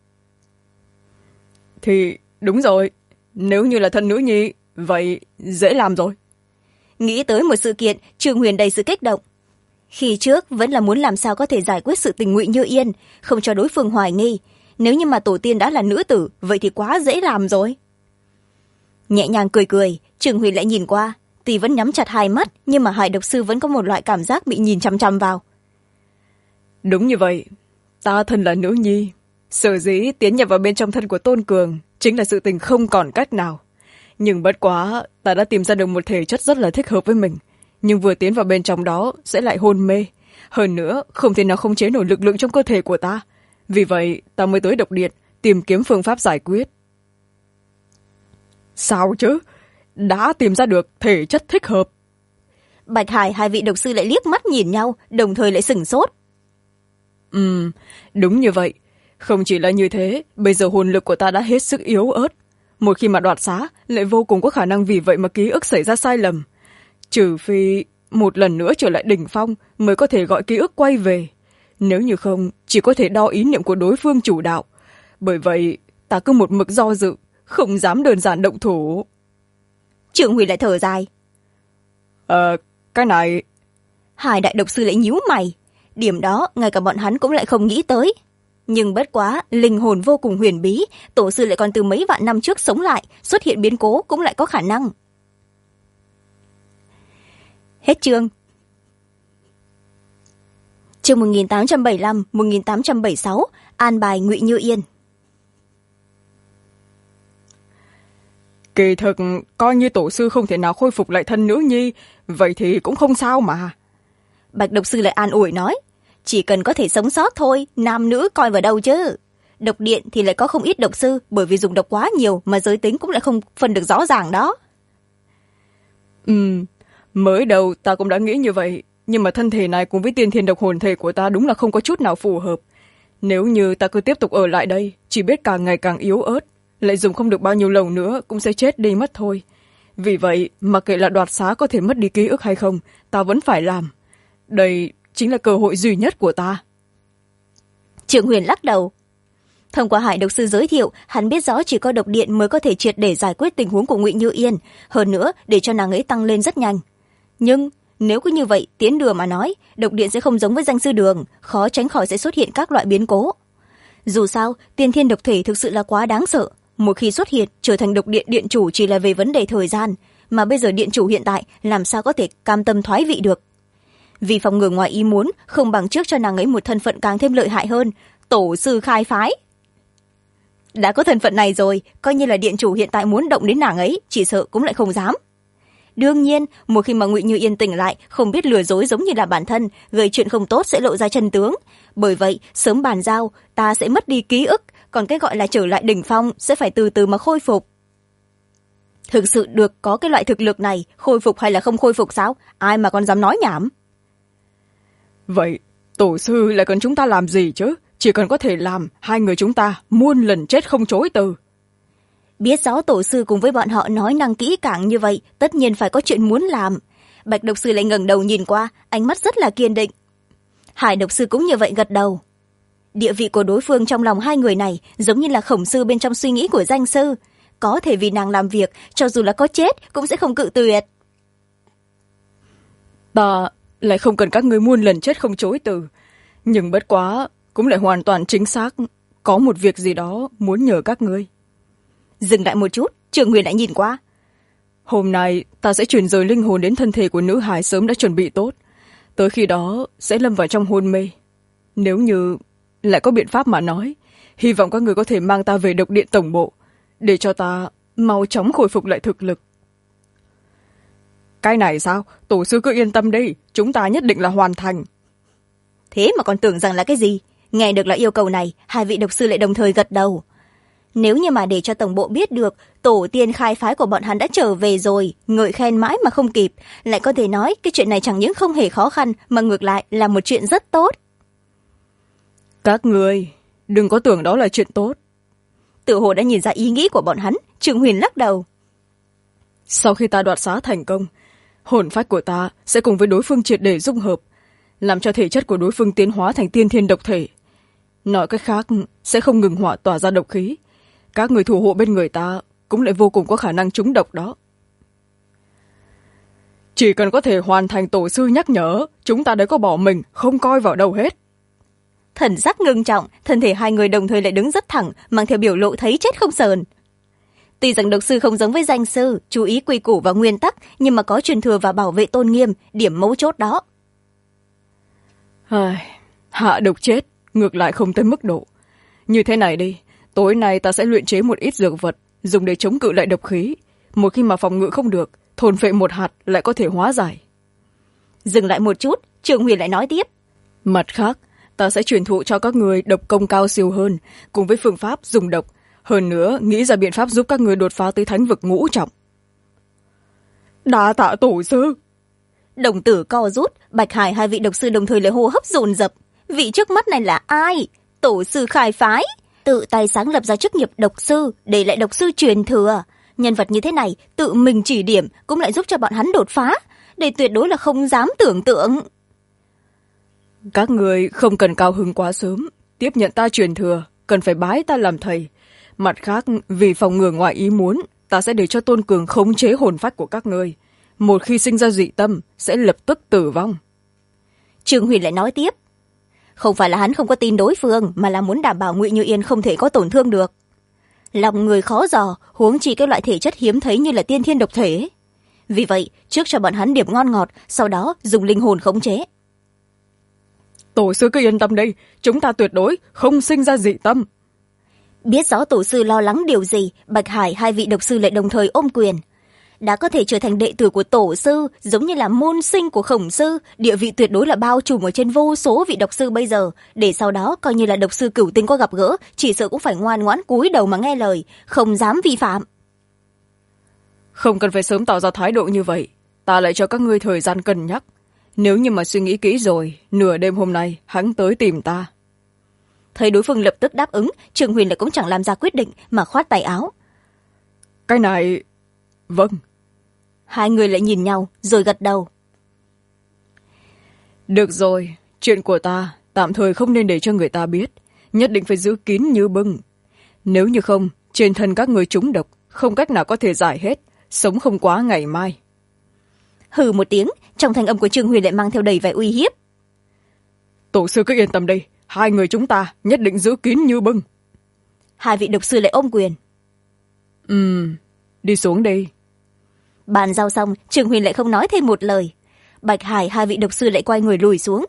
Speaker 2: Thì đúng rồi, nếu như là thân nữ nhi, vậy dễ làm rồi.
Speaker 1: Nghĩ tới một sự kiện, Trường Huyền đầy sự kích động. Khi trước vẫn là muốn làm sao có thể giải quyết sự tình Ngụy Như Yên, không cho đối phương hoài nghi. Nếu như mà tổ tiên đã là nữ tử, vậy thì quá dễ làm rồi. Nhẹ nhàng cười cười, Trường Huyền lại nhìn qua. Tuy vẫn nhắm chặt hai mắt, nhưng mà Hải độc sư vẫn có một loại cảm giác bị nhìn chăm chăm vào.
Speaker 2: Đúng như vậy, ta thân là nữ nhi. Sở dĩ tiến nhập vào bên trong thân của Tôn Cường chính là sự tình không còn cách nào. Nhưng bất quá, ta đã tìm ra được một thể chất rất là thích hợp với mình. Nhưng vừa tiến vào bên trong đó sẽ lại hôn mê. Hơn nữa, không thể nào không chế nổi lực lượng trong cơ thể của ta. Vì vậy, ta mới tới độc điện, tìm kiếm phương pháp giải quyết. Sao chứ? Đã tìm ra được thể chất thích hợp.
Speaker 1: Bạch Hải hai vị độc sư lại liếc mắt nhìn nhau, đồng thời lại sửng sốt.
Speaker 2: Đúng như vậy. Không chỉ là như thế, bây giờ hồn lực của ta đã hết sức yếu ớt. Một khi mà đoạt xá, lại vô cùng có khả năng vì vậy mà ký ức xảy ra sai lầm. Trừ phi một lần nữa trở lại đỉnh phong mới có thể gọi ký ức quay về. Nếu như không, chỉ có thể đo ý niệm của đối phương chủ đạo. Bởi vậy, ta cứ một mực do dự, không dám đơn giản động thủ.
Speaker 1: Trường Huyền lại thở dài.
Speaker 2: Cái này...
Speaker 1: Hải đại độc sư lại nhíu mày. Điểm đó, ngay cả bọn hắn cũng lại không nghĩ tới. Nhưng bất quá, linh hồn vô cùng huyền bí, tổ sư lại còn từ mấy vạn năm trước sống lại, xuất hiện biến cố cũng lại có khả năng. Hết chương. Chương 1875-1876, an bài Ngụy Như Yên.
Speaker 2: Kỳ thực, coi như tổ sư không thể nào khôi phục lại thân nữ nhi, vậy thì cũng không sao mà.
Speaker 1: Bạch độc sư lại an ủi nói, chỉ cần có thể sống sót thôi, nam nữ coi vào đâu chứ. Độc điện thì lại có không ít độc sư, bởi vì dùng độc quá nhiều mà giới tính cũng lại không phân được rõ ràng đó.
Speaker 2: Mới đầu ta cũng đã nghĩ như vậy, nhưng mà thân thể này cùng với tiên thiên độc hồn thể của ta đúng là không có chút nào phù hợp. Nếu như ta cứ tiếp tục ở lại đây, chỉ biết càng ngày càng yếu ớt, lại dùng không được bao nhiêu lâu nữa cũng sẽ chết đi mất thôi. Vì vậy, mặc kệ là đoạt xá có thể mất đi ký ức hay không, ta vẫn phải làm. Đây chính là cơ hội duy nhất của ta.
Speaker 1: Trương Huyền lắc đầu. Thông qua Hải độc sư giới thiệu, hắn biết rõ chỉ có độc điện mới có thể triệt để giải quyết tình huống của Ngụy Như Yên, hơn nữa để cho nàng ấy tăng lên rất nhanh. Nhưng nếu cứ như vậy tiến đường mà nói, độc điện sẽ không giống với danh sư Đường, khó tránh khỏi sẽ xuất hiện các loại biến cố. Dù sao, tiên thiên độc thể thực sự là quá đáng sợ, một khi xuất hiện trở thành độc điện điện chủ chỉ là về vấn đề thời gian, mà bây giờ điện chủ hiện tại làm sao có thể cam tâm thoái vị được. Vì phòng ngừa ngoài ý muốn, không bằng trước cho nàng ấy một thân phận càng thêm lợi hại hơn, tổ sư khai phái. Đã có thân phận này rồi, coi như là điện chủ hiện tại muốn động đến nàng ấy, chỉ sợ cũng lại không dám. Đương nhiên, một khi mà Ngụy Như Yên tỉnh lại, không biết lừa dối giống như là bản thân, gây chuyện không tốt sẽ lộ ra chân tướng. Bởi vậy, sớm bàn giao, ta sẽ mất đi ký ức, còn cái gọi là trở lại đỉnh phong sẽ phải từ từ mà khôi phục. Thực sự được có cái loại thực lực này, khôi phục hay là không khôi phục sao? Ai mà còn dám nói nhảm?
Speaker 2: Vậy, tổ sư lại cần chúng ta làm gì chứ? Chỉ cần có thể làm, hai người chúng ta muôn lần chết không chối từ.
Speaker 1: Biết rõ tổ sư cùng với bọn họ nói năng kỹ càng như vậy, tất nhiên phải có chuyện muốn làm. Bạch độc sư lại ngẩng đầu nhìn qua, ánh mắt rất là kiên định. Hải độc sư cũng như vậy gật đầu. Địa vị của đối phương trong lòng hai người này giống như là khổng sư bên trong suy nghĩ của danh sư. Có thể vì nàng làm việc, cho dù là có chết cũng sẽ không cự tuyệt.
Speaker 2: Ta lại không cần các ngươi muôn lần chết không chối từ. Nhưng bất quá, cũng lại hoàn toàn chính xác. Có một việc gì đó muốn nhờ các ngươi.
Speaker 1: Dừng lại một chút, Trường Huyền lại nhìn qua.
Speaker 2: Hôm nay ta sẽ chuyển rời linh hồn đến thân thể của nữ hài sớm đã chuẩn bị tốt. Tới khi đó sẽ lâm vào trong hôn mê. Nếu như lại có biện pháp mà nói, hy vọng các người có thể mang ta về độc điện tổng bộ, để cho ta mau chóng khôi phục lại thực lực. Cái này sao? Tổ sư cứ yên tâm đi, chúng ta nhất định là hoàn thành.
Speaker 1: Thế mà còn tưởng rằng là cái gì? Nghe được là yêu cầu này, hai vị độc sư lại đồng thời gật đầu. Nếu như mà để cho tổng bộ biết được tổ tiên khai phái của bọn hắn đã trở về rồi, ngợi khen mãi mà không kịp, lại có thể nói cái chuyện này chẳng những không hề khó khăn mà ngược lại là một chuyện rất tốt.
Speaker 2: Các người đừng có tưởng đó là chuyện tốt.
Speaker 1: Tự hồ đã nhìn ra ý nghĩ của bọn hắn, Trường Huyền lắc đầu.
Speaker 2: Sau khi ta đoạt xá thành công, hồn phách của ta sẽ cùng với đối phương triệt để dung hợp, làm cho thể chất của đối phương tiến hóa thành tiên thiên độc thể. Nói cách khác, sẽ không ngừng hỏa tỏa ra độc khí. Các người thủ hộ bên người ta cũng lại vô cùng có khả năng trúng độc đó. Chỉ cần có thể hoàn thành tổ sư nhắc nhở, chúng ta đã có bỏ mình, không coi vào đâu hết.
Speaker 1: Thần sắc ngưng trọng, thân thể hai người đồng thời lại đứng rất thẳng, mang theo biểu lộ thấy chết không sờn. Tuy rằng độc sư không giống với danh sư, chú ý quy củ và nguyên tắc, nhưng mà có truyền thừa và bảo vệ tôn nghiêm, điểm mấu chốt đó.
Speaker 2: Hạ độc chết, ngược lại không tới mức độ. Như thế này đi, tối nay ta sẽ luyện chế một ít dược vật, dùng để chống cự lại độc khí. Một khi mà phòng ngự không được, thôn phệ một hạt lại có thể hóa giải.
Speaker 1: Dừng lại một chút, Trường Huyền lại nói tiếp.
Speaker 2: Mặt khác, ta sẽ truyền thụ cho các người độc công cao siêu hơn, cùng với phương pháp dùng độc. Hơn nữa, nghĩ ra biện pháp giúp các người đột phá tới thánh vực ngũ trọng. Đa tạ tổ sư.
Speaker 1: Đồng tử co rút, Bạch Hải hai vị độc sư đồng thời lại hô hấp dồn dập. Vị trước mắt này là ai? Tổ sư khai phái, tự tay sáng lập ra chức nghiệp độc sư, để lại độc sư truyền thừa. Nhân vật như thế này, tự mình chỉ điểm cũng lại giúp cho bọn hắn đột phá. Đây tuyệt đối là không dám tưởng tượng.
Speaker 2: Các người không cần cao hứng quá sớm. Tiếp nhận ta truyền thừa, cần phải bái ta làm thầy. Mặt khác, vì phòng ngừa ngoại ý muốn, ta sẽ để cho Tôn Cường khống chế hồn phách của các ngươi. Một khi sinh ra dị tâm, sẽ lập tức tử vong.
Speaker 1: Trương Huyền lại nói tiếp. Không phải là hắn không có tin đối phương, mà là muốn đảm bảo Ngụy Như Yên không thể có tổn thương được. Lòng người khó dò, huống chi cái loại thể chất hiếm thấy như là tiên thiên độc thể. Vì vậy, trước cho bọn hắn điểm ngon ngọt, sau đó dùng linh hồn khống chế.
Speaker 2: Tổ sư cứ yên tâm đây, chúng ta tuyệt đối không sinh ra dị tâm.
Speaker 1: Biết rõ tổ sư lo lắng điều gì, Bạch Hải hai vị độc sư lại đồng thời ôm quyền. Đã có thể trở thành đệ tử của tổ sư, giống như là môn sinh của khổng sư, địa vị tuyệt đối là bao trùm ở trên vô số vị độc sư bây giờ, để sau đó coi như là độc sư cửu tinh có gặp gỡ, chỉ sợ cũng phải ngoan ngoãn cúi đầu mà nghe lời, không dám vi phạm.
Speaker 2: Không cần phải sớm tỏ ra thái độ như vậy. ta lại cho các ngươi thời gian cân nhắc. Nếu như mà suy nghĩ kỹ rồi, nửa đêm hôm nay hắn tới tìm ta.
Speaker 1: Thấy đối phương lập tức đáp ứng, Trương Huyền lại cũng chẳng làm ra quyết định mà khoát tay áo.
Speaker 2: Cái này... Vâng.
Speaker 1: Hai người lại nhìn nhau rồi gật đầu.
Speaker 2: Được rồi, chuyện của ta tạm thời không nên để cho người ta biết, nhất định phải giữ kín như bưng. Nếu như không, trên thân các người trúng độc, không cách nào có thể giải hết, sống không quá ngày mai.
Speaker 1: Hừ một tiếng, trong thanh âm của Trương Huyền lại mang theo đầy vẻ uy hiếp.
Speaker 2: Tổ sư cứ yên tâm đi, hai người chúng ta nhất định giữ kín như bưng.
Speaker 1: Hai vị độc sư lại ôm quyền.
Speaker 2: Đi xuống đi.
Speaker 1: Bàn giao xong, Trương Huyền lại không nói thêm một lời. Bạch Hải, hai vị độc sư lại quay người lùi xuống.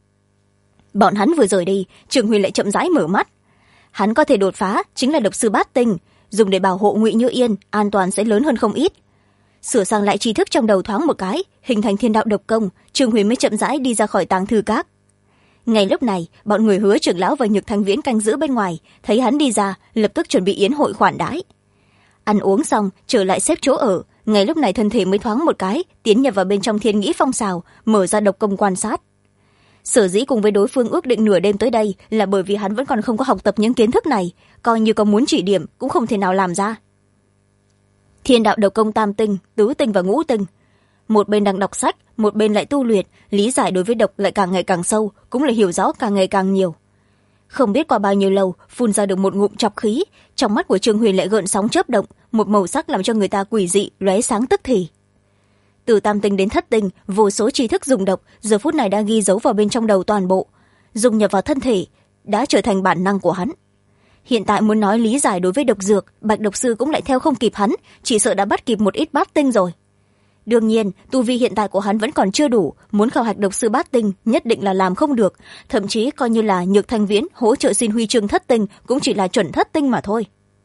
Speaker 1: Bọn hắn vừa rời đi, Trương Huyền lại chậm rãi mở mắt. Hắn có thể đột phá chính là độc sư bát tinh, dùng để bảo hộ Ngụy Như Yên, an toàn sẽ lớn hơn không ít. Sửa sang lại tri thức trong đầu thoáng một cái, hình thành thiên đạo độc công, Trương Huyền mới chậm rãi đi ra khỏi tàng thư các. Ngay lúc này, bọn người Hứa trưởng lão và Nhược Thanh Viễn canh giữ bên ngoài, thấy hắn đi ra, lập tức chuẩn bị yến hội khoản đãi. Ăn uống xong, trở lại xếp chỗ ở, ngay lúc này thân thể mới thoáng một cái, tiến nhập vào bên trong Thiên Nghĩ Phong Sào, mở ra độc công quan sát. Sở dĩ cùng với đối phương ước định nửa đêm tới đây là bởi vì hắn vẫn còn không có học tập những kiến thức này, coi như có muốn chỉ điểm cũng không thể nào làm ra. Thiên đạo độc công tam tinh, tứ tinh và ngũ tinh. Một bên đang đọc sách, một bên lại tu luyện, lý giải đối với độc lại càng ngày càng sâu, cũng là hiểu rõ càng ngày càng nhiều. Không biết qua bao nhiêu lâu, phun ra được một ngụm trọc khí, trong mắt của Trương Huyền lại gợn sóng chớp động, một màu sắc làm cho người ta quỷ dị, lóe sáng tức thì. Từ tam tinh đến thất tinh, vô số tri thức dùng độc giờ phút này đã ghi dấu vào bên trong đầu toàn bộ, dùng nhập vào thân thể, đã trở thành bản năng của hắn. Hiện tại muốn nói lý giải đối với độc dược, Bạch độc sư cũng lại theo không kịp hắn, chỉ sợ đã bắt kịp một ít bát tinh rồi. Đương nhiên, tu vi hiện tại của hắn vẫn còn chưa đủ, muốn khảo hạch độc sư bát tinh nhất định là làm không được, thậm chí coi như là Nhược Thanh Viễn hỗ trợ xin huy chương thất tinh cũng chỉ là chuẩn thất tinh mà thôi.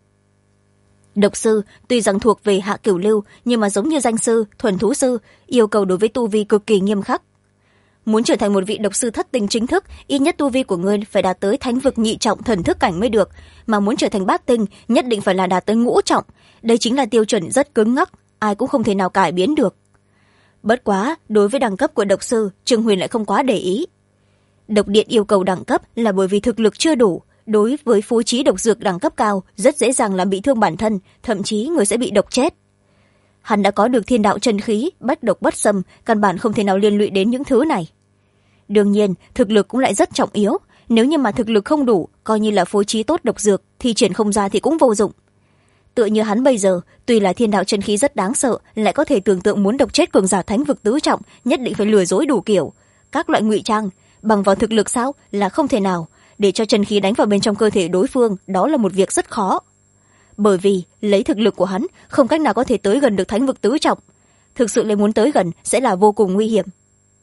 Speaker 1: Độc sư tuy rằng thuộc về hạ cửu lưu, nhưng mà giống như danh sư, thuần thú sư, yêu cầu đối với tu vi cực kỳ nghiêm khắc. Muốn trở thành một vị độc sư thất tinh chính thức, ít nhất tu vi của ngươi phải đạt tới thánh vực nhị trọng thần thức cảnh mới được, mà muốn trở thành bát tinh nhất định phải là đạt tới ngũ trọng. Đây chính là tiêu chuẩn rất cứng ngắc, ai cũng không thể nào cải biến được. Bất quá, đối với đẳng cấp của độc sư, Trương Huyền lại không quá để ý. Độc điện yêu cầu đẳng cấp là bởi vì thực lực chưa đủ, đối với phối trí độc dược đẳng cấp cao rất dễ dàng làm bị thương bản thân, thậm chí người sẽ bị độc chết. Hắn đã có được thiên đạo chân khí, bách độc bất xâm, căn bản không thể nào liên lụy đến những thứ này. Đương nhiên, thực lực cũng lại rất trọng yếu, nếu như mà thực lực không đủ, coi như là phối trí tốt độc dược, thi triển không ra thì cũng vô dụng. Tựa như hắn bây giờ, tuy là thiên đạo chân khí rất đáng sợ, lại có thể tưởng tượng muốn độc chết cường giả thánh vực tứ trọng, nhất định phải lừa dối đủ kiểu. Các loại ngụy trang, bằng vào thực lực sao là không thể nào, để cho chân khí đánh vào bên trong cơ thể đối phương, đó là một việc rất khó. Bởi vì, lấy thực lực của hắn, không cách nào có thể tới gần được thánh vực tứ trọng. Thực sự lấy muốn tới gần sẽ là vô cùng nguy hiểm.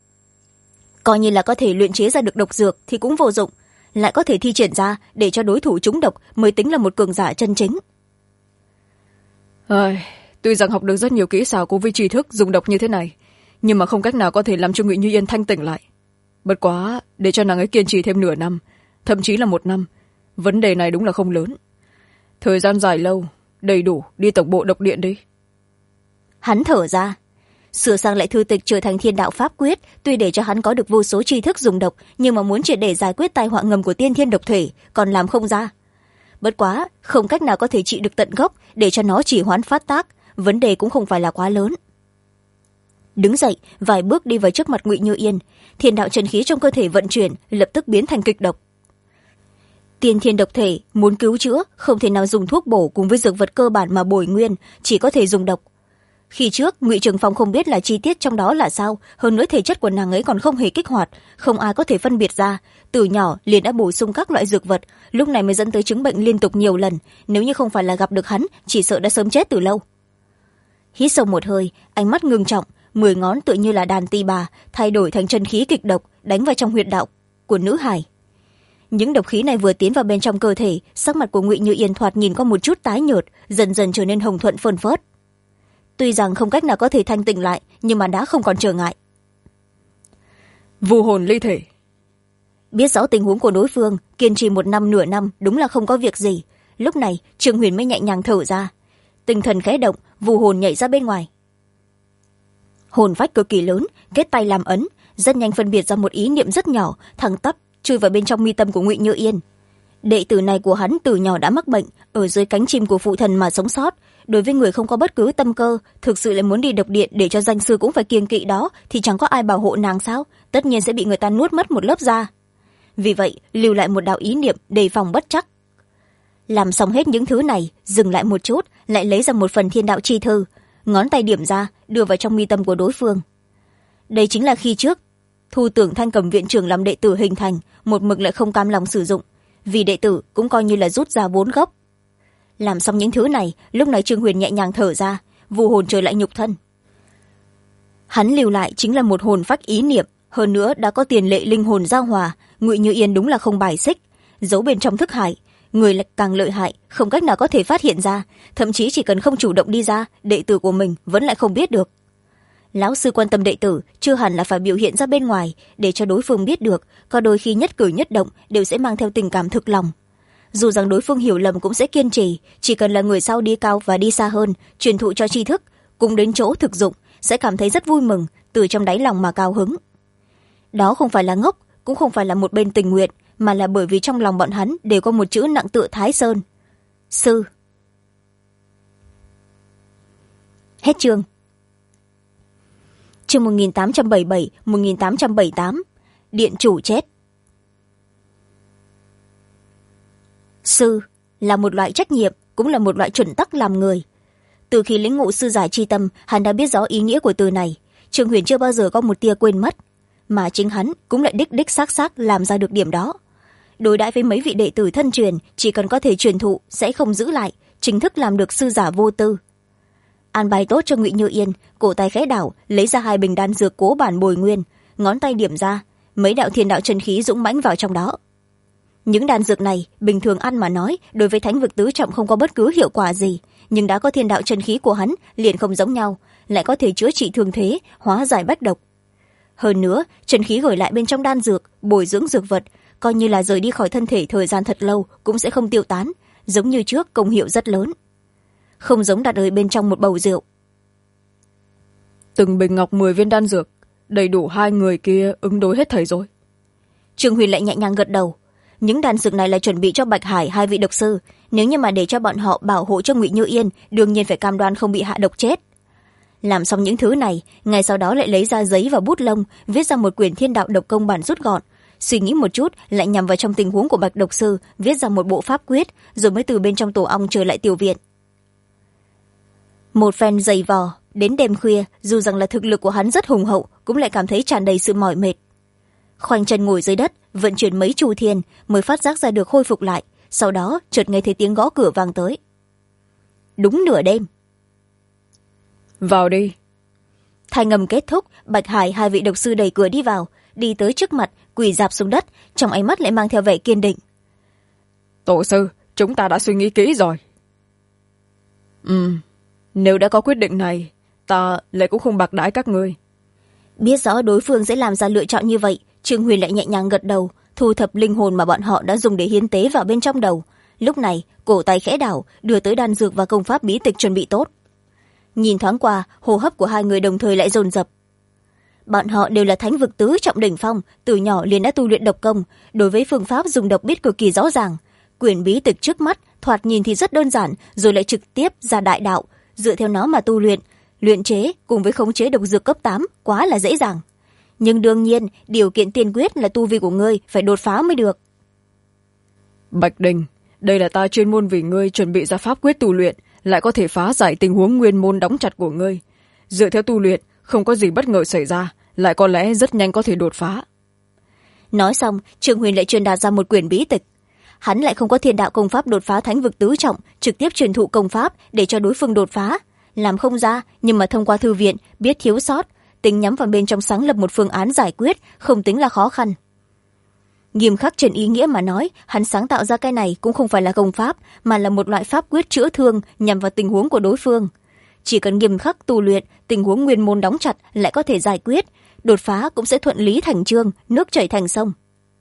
Speaker 1: Coi như là có thể luyện chế ra được độc dược thì cũng vô dụng, lại có thể thi triển ra để cho đối thủ trúng độc mới tính là một cường giả chân chính.
Speaker 2: Tuy rằng học được rất nhiều kỹ xảo cùng với tri thức dùng độc như thế này, nhưng mà không cách nào có thể làm cho Ngụy Như Yên thanh tỉnh lại. Bất quá, để cho nàng ấy kiên trì thêm nửa năm, thậm chí là 1 năm, vấn đề này đúng là không lớn. Thời gian dài lâu, đầy đủ, đi tổng bộ độc điện đi.
Speaker 1: Hắn thở ra. Sửa sang lại thư tịch trở thành thiên đạo pháp quyết, tuy để cho hắn có được vô số tri thức dùng độc, nhưng mà muốn triệt để giải quyết tai họa ngầm của tiên thiên độc thể, còn làm không ra. Bất quá, không cách nào có thể trị được tận gốc, để cho nó chỉ hoãn phát tác, vấn đề cũng không phải là quá lớn. Đứng dậy, vài bước đi vào trước mặt Ngụy Như Yên, thiên đạo chân khí trong cơ thể vận chuyển, lập tức biến thành kịch độc. Tiên thiên độc thể muốn cứu chữa, không thể nào dùng thuốc bổ cùng với dược vật cơ bản mà bồi nguyên, chỉ có thể dùng độc. Khi trước, Ngụy Trường Phong không biết là chi tiết trong đó là sao, hơn nữa thể chất của nàng ấy còn không hề kích hoạt, không ai có thể phân biệt ra. Từ nhỏ liền đã bổ sung các loại dược vật, lúc này mới dẫn tới chứng bệnh liên tục nhiều lần, nếu như không phải là gặp được hắn, chỉ sợ đã sớm chết từ lâu. Hít sâu một hơi, ánh mắt ngưng trọng, 10 ngón tựa như là đàn tỳ bà, thay đổi thành chân khí kịch độc, đánh vào trong huyệt đạo của nữ hài. Những độc khí này vừa tiến vào bên trong cơ thể, sắc mặt của Ngụy Như Yên thoạt nhìn có một chút tái nhợt, dần dần trở nên hồng thuận phơn phớt. Tuy rằng không cách nào có thể thanh tịnh lại, nhưng mà đã không còn trở ngại.
Speaker 2: Vu hồn ly thể.
Speaker 1: Biết rõ tình huống của đối phương, kiên trì 1 năm nửa năm đúng là không có việc gì. Lúc này, Trương Huyền mới nhẹ nhàng thở ra. Tinh thần khẽ động, vu hồn nhảy ra bên ngoài. hồn phách cực kỳ lớn, kết tay làm ấn, rất nhanh phân biệt ra một ý niệm rất nhỏ, thẳng tắp chui vào bên trong mi tâm của Ngụy Như Yên. Đệ tử này của hắn từ nhỏ đã mắc bệnh, ở dưới cánh chim của phụ thần mà sống sót. Đối với người không có bất cứ tâm cơ, thực sự lại muốn đi độc điện để cho danh sư cũng phải kiêng kỵ đó, thì chẳng có ai bảo hộ nàng sao? Tất nhiên sẽ bị người ta nuốt mất một lớp da. Vì vậy lưu lại một đạo ý niệm đề phòng bất trắc. Làm xong hết những thứ này, dừng lại một chút, lại lấy ra một phần thiên đạo chi thư, ngón tay điểm ra đưa vào trong mi tâm của đối phương. Đây chính là khi trước Thu Tưởng Thanh cầm viện trưởng làm đệ tử hình thành, một mực lại không cam lòng sử dụng, vì đệ tử cũng coi như là rút ra vốn gốc. Làm xong những thứ này, lúc này Trương Huyền nhẹ nhàng thở ra, vu hồn trở lại nhục thân. Hắn lưu lại chính là một hồn phách ý niệm, hơn nữa đã có tiền lệ linh hồn giao hòa. Ngụy Như Yên đúng là không bài xích, giấu bên trong thức hải. Người lại càng lợi hại, không cách nào có thể phát hiện ra, thậm chí chỉ cần không chủ động đi ra, đệ tử của mình vẫn lại không biết được. Lão sư quan tâm đệ tử chưa hẳn là phải biểu hiện ra bên ngoài để cho đối phương biết được, có đôi khi nhất cử nhất động đều sẽ mang theo tình cảm thực lòng. Dù rằng đối phương hiểu lầm cũng sẽ kiên trì, chỉ cần là người sau đi cao và đi xa hơn, truyền thụ cho tri thức, cùng đến chỗ thực dụng, sẽ cảm thấy rất vui mừng, từ trong đáy lòng mà cao hứng. Đó không phải là ngốc, cũng không phải là một bên tình nguyện, mà là bởi vì trong lòng bọn hắn đều có một chữ nặng tựa Thái Sơn: sư. Hết chương. Chương 1877, 1878. Điện chủ chết. Sư là một loại trách nhiệm, cũng là một loại chuẩn tắc làm người. Từ khi lĩnh ngộ sư giải chi tâm, hắn đã biết rõ ý nghĩa của từ này. Trương Huyền chưa bao giờ có một tia quên mất, mà chính hắn cũng lại đích đích xác xác làm ra được điểm đó. Đối đãi với mấy vị đệ tử thân truyền, chỉ cần có thể truyền thụ sẽ không giữ lại, chính thức làm được sư giả vô tư. An bài tốt cho Ngụy Như Yên, cổ tay khẽ đảo, lấy ra 2 bình đan dược cố bản bồi nguyên, ngón tay điểm ra, mấy đạo thiên đạo chân khí dũng mãnh vào trong đó. Những đan dược này bình thường ăn mà nói, đối với thánh vực tứ trọng không có bất cứ hiệu quả gì, nhưng đã có thiên đạo chân khí của hắn liền không giống nhau, lại có thể chữa trị thương thế, hóa giải bách độc. Hơn nữa, chân khí gửi lại bên trong đan dược, bồi dưỡng dược vật, coi như là rời đi khỏi thân thể thời gian thật lâu cũng sẽ không tiêu tán, giống như trước công hiệu rất lớn. Không giống đặt ở bên trong một bầu rượu.
Speaker 2: Từng bình ngọc 10 viên đan dược, đầy đủ 2 người kia ứng đối hết thảy rồi.
Speaker 1: Trương Huyền lại nhẹ nhàng gật đầu. Những đan dược này là chuẩn bị cho Bạch Hải 2 vị độc sư, nếu như mà để cho bọn họ bảo hộ cho Ngụy Như Yên, đương nhiên phải cam đoan không bị hạ độc chết. Làm xong những thứ này, ngay sau đó lại lấy ra giấy và bút lông, viết ra một quyển thiên đạo độc công bản rút gọn. Suy nghĩ một chút, lại nhằm vào trong tình huống của Bạch độc sư, viết ra một bộ pháp quyết, rồi mới từ bên trong tổ ong trở lại tiểu viện. Một phen dày vò, đến đêm khuya, dù rằng là thực lực của hắn rất hùng hậu, cũng lại cảm thấy tràn đầy sự mỏi mệt. Khoanh chân ngồi dưới đất, vận chuyển mấy chu thiên, mới phát giác ra được khôi phục lại. Sau đó chợt nghe thấy tiếng gõ cửa vang tới. Đúng nửa đêm.
Speaker 2: Vào đi.
Speaker 1: Thanh ngầm kết thúc, Bạch Hải 2 vị độc sư đẩy cửa đi vào, đi tới trước mặt, quỳ rạp xuống đất, trong ánh mắt lại mang theo vẻ kiên định.
Speaker 2: Tổ sư, chúng ta đã suy nghĩ kỹ rồi. Nếu đã có quyết định này, ta lại cũng không bạc đãi các ngươi.
Speaker 1: Biết rõ đối phương sẽ làm ra lựa chọn như vậy, Trương Huyền lại nhẹ nhàng gật đầu, thu thập linh hồn mà bọn họ đã dùng để hiến tế vào bên trong đầu. Lúc này cổ tay khẽ đảo, đưa tới đan dược và công pháp bí tịch chuẩn bị tốt. Nhìn thoáng qua, hô hấp của 2 người đồng thời lại dồn dập. Bọn họ đều là thánh vực tứ trọng đỉnh phong, từ nhỏ liền đã tu luyện độc công, đối với phương pháp dùng độc biết cực kỳ rõ ràng. Quyển bí tịch trước mắt thoạt nhìn thì rất đơn giản, rồi lại trực tiếp ra đại đạo, dựa theo nó mà tu luyện, luyện chế cùng với khống chế độc dược cấp 8 quá là dễ dàng. Nhưng đương nhiên, điều kiện tiên quyết là tu vi của ngươi phải đột phá mới được.
Speaker 2: Bạch Đình, đây là ta chuyên môn vì ngươi chuẩn bị ra pháp quyết tu luyện, lại có thể phá giải tình huống nguyên môn đóng chặt của ngươi. Dựa theo tu luyện, không có gì bất ngờ xảy ra, lại có lẽ rất nhanh có thể đột phá.
Speaker 1: Nói xong, Trương Huyền lại truyền đạt ra một quyển bí tịch. Hắn lại không có thiên đạo công pháp đột phá thánh vực tứ trọng, trực tiếp truyền thụ công pháp để cho đối phương đột phá. Làm không ra, nhưng mà thông qua thư viện, biết thiếu sót, tính nhắm vào bên trong sáng lập một phương án giải quyết, không tính là khó khăn. Nghiêm khắc trên ý nghĩa mà nói, hắn sáng tạo ra cái này cũng không phải là công pháp, mà là một loại pháp quyết chữa thương nhằm vào tình huống của đối phương. Chỉ cần nghiêm khắc tu luyện, tình huống nguyên môn đóng chặt lại có thể giải quyết, đột phá cũng sẽ thuận lý thành chương, nước chảy thành sông.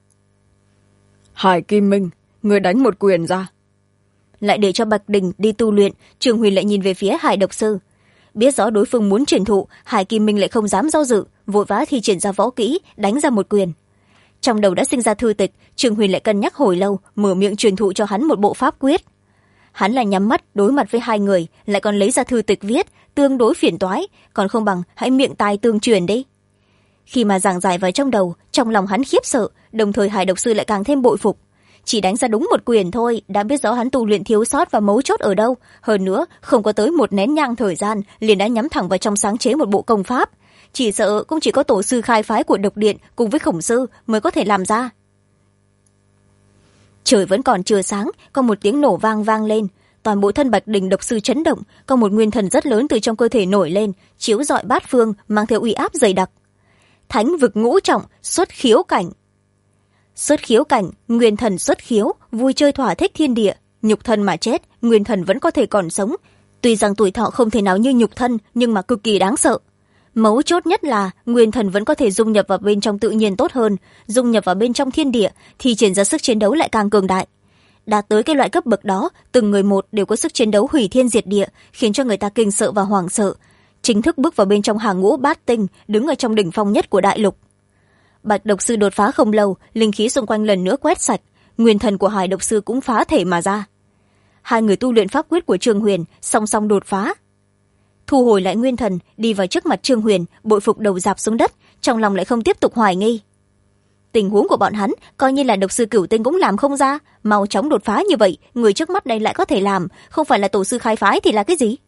Speaker 2: Hải Kim Minh, người đánh một quyền ra.
Speaker 1: Lại để cho Bạch Đình đi tu luyện, Trương Huyền lại nhìn về phía Hải độc sư. biết rõ đối phương muốn truyền thụ, Hải Kim Minh lại không dám do dự, vội vã thi triển ra võ kỹ, đánh ra một quyền. Trong đầu đã sinh ra thư tịch, Trương Huyền lại cân nhắc hồi lâu, mở miệng truyền thụ cho hắn một bộ pháp quyết. Hắn là nhắm mắt đối mặt với hai người, lại còn lấy ra thư tịch viết, tương đối phiền toái, còn không bằng hãy miệng tai tương truyền đi. Khi mà giảng giải vào trong đầu, trong lòng hắn khiếp sợ, đồng thời Hải độc sư lại càng thêm bội phục. Chỉ đánh ra đúng một quyền thôi đã biết rõ hắn tu luyện thiếu sót và mấu chốt ở đâu, hơn nữa không có tới một nén nhang thời gian liền đã nhắm thẳng vào trong sáng chế một bộ công pháp. Chỉ sợ cũng chỉ có tổ sư khai phái của độc điện cùng với khổng sư mới có thể làm ra. Trời vẫn còn chưa sáng, có một tiếng nổ vang lên. Toàn bộ thân Bạch Đình độc sư chấn động, có một nguyên thần rất lớn từ trong cơ thể nổi lên, chiếu rọi bát phương, mang theo uy áp dày đặc. Thánh vực ngũ trọng, xuất khiếu cảnh. Xuất khiếu cảnh, nguyên thần xuất khiếu, vui chơi thỏa thích thiên địa. Nhục thân mà chết, nguyên thần vẫn có thể còn sống. Tuy rằng tuổi thọ không thể nào như nhục thân, nhưng mà cực kỳ đáng sợ. Mấu chốt nhất là nguyên thần vẫn có thể dung nhập vào bên trong tự nhiên tốt hơn, dung nhập vào bên trong thiên địa thì triển ra sức chiến đấu lại càng cường đại. Đạt tới cái loại cấp bậc đó, từng người một đều có sức chiến đấu hủy thiên diệt địa, khiến cho người ta kinh sợ và hoảng sợ. Chính thức bước vào bên trong hàng ngũ bát tinh, đứng ở trong đỉnh phong nhất của đại lục. Bạch độc sư đột phá không lâu, linh khí xung quanh lần nữa quét sạch, nguyên thần của Hải độc sư cũng phá thể mà ra. Hai người tu luyện pháp quyết của Trương Huyền song song đột phá. Thu hồi lại nguyên thần, đi vào trước mặt Trương Huyền, bội phục đầu rạp xuống đất, trong lòng lại không tiếp tục hoài nghi. Tình huống của bọn hắn coi như là độc sư cửu tinh cũng làm không ra, mau chóng đột phá như vậy, người trước mắt đây lại có thể làm, không phải là tổ sư khai phái thì là cái gì?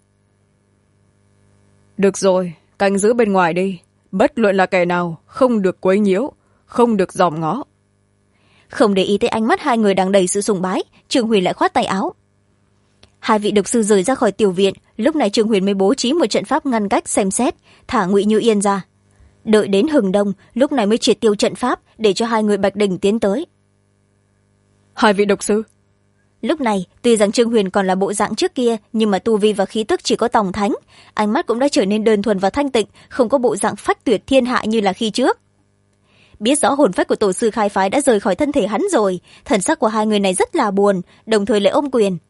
Speaker 2: Được rồi, canh giữ bên ngoài đi, bất luận là kẻ nào, không được quấy nhiễu, không được dòm ngó.
Speaker 1: Không để ý tới ánh mắt hai người đang đầy sự sùng bái, Trương Huyền lại khoát tay áo. Hai vị độc sư rời ra khỏi tiểu viện, lúc này Trương Huyền mới bố trí một trận pháp ngăn cách xem xét, thả Ngụy Như Yên ra. Đợi đến hừng đông, lúc này mới triệt tiêu trận pháp để cho hai người Bạch Đình tiến tới.
Speaker 2: Hai vị độc sư.
Speaker 1: Lúc này tuy rằng Trương Huyền còn là bộ dạng trước kia, nhưng mà tu vi và khí tức chỉ có tòng thánh, ánh mắt cũng đã trở nên đơn thuần và thanh tịnh, không có bộ dạng phách tuyệt thiên hạ như là khi trước. Biết rõ hồn phách của tổ sư khai phái đã rời khỏi thân thể hắn rồi, thần sắc của hai người này rất là buồn, đồng thời lại ôm quyền.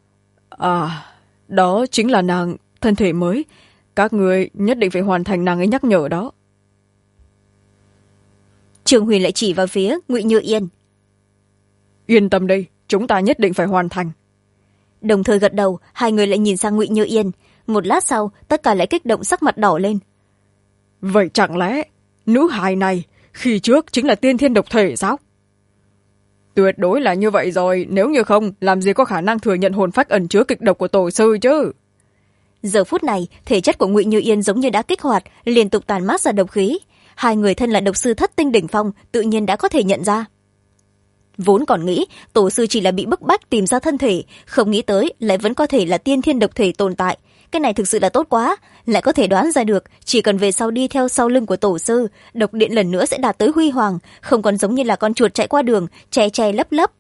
Speaker 2: Đó chính là nàng thân thể mới, các người nhất định phải hoàn thành nàng ấy nhắc nhở đó.
Speaker 1: Trương Huyền lại chỉ vào phía Ngụy Như Yên.
Speaker 2: Yên tâm đi, chúng ta nhất định phải hoàn thành.
Speaker 1: Đồng thời gật đầu, hai người lại nhìn sang Ngụy Như Yên. Một lát sau, tất cả lại kích động sắc mặt đỏ lên.
Speaker 2: Vậy chẳng lẽ nữ hài này khi trước chính là tiên thiên độc thể sao? Tuyệt đối là như vậy rồi, nếu như không, làm gì có khả năng thừa nhận hồn phách ẩn chứa kịch độc của tổ sư chứ?
Speaker 1: Giờ phút này, thể chất của Ngụy Như Yên giống như đã kích hoạt, liên tục tàn mát ra độc khí. Hai người thân là độc sư thất tinh đỉnh phong, tự nhiên đã có thể nhận ra. Vốn còn nghĩ tổ sư chỉ là bị bức bách tìm ra thân thể, không nghĩ tới lại vẫn có thể là tiên thiên độc thể tồn tại. Cái này thực sự là tốt quá, lại có thể đoán ra được chỉ cần về sau đi theo sau lưng của tổ sư, độc điện lần nữa sẽ đạt tới huy hoàng, không còn giống như là con chuột chạy qua đường che che lấp lấp.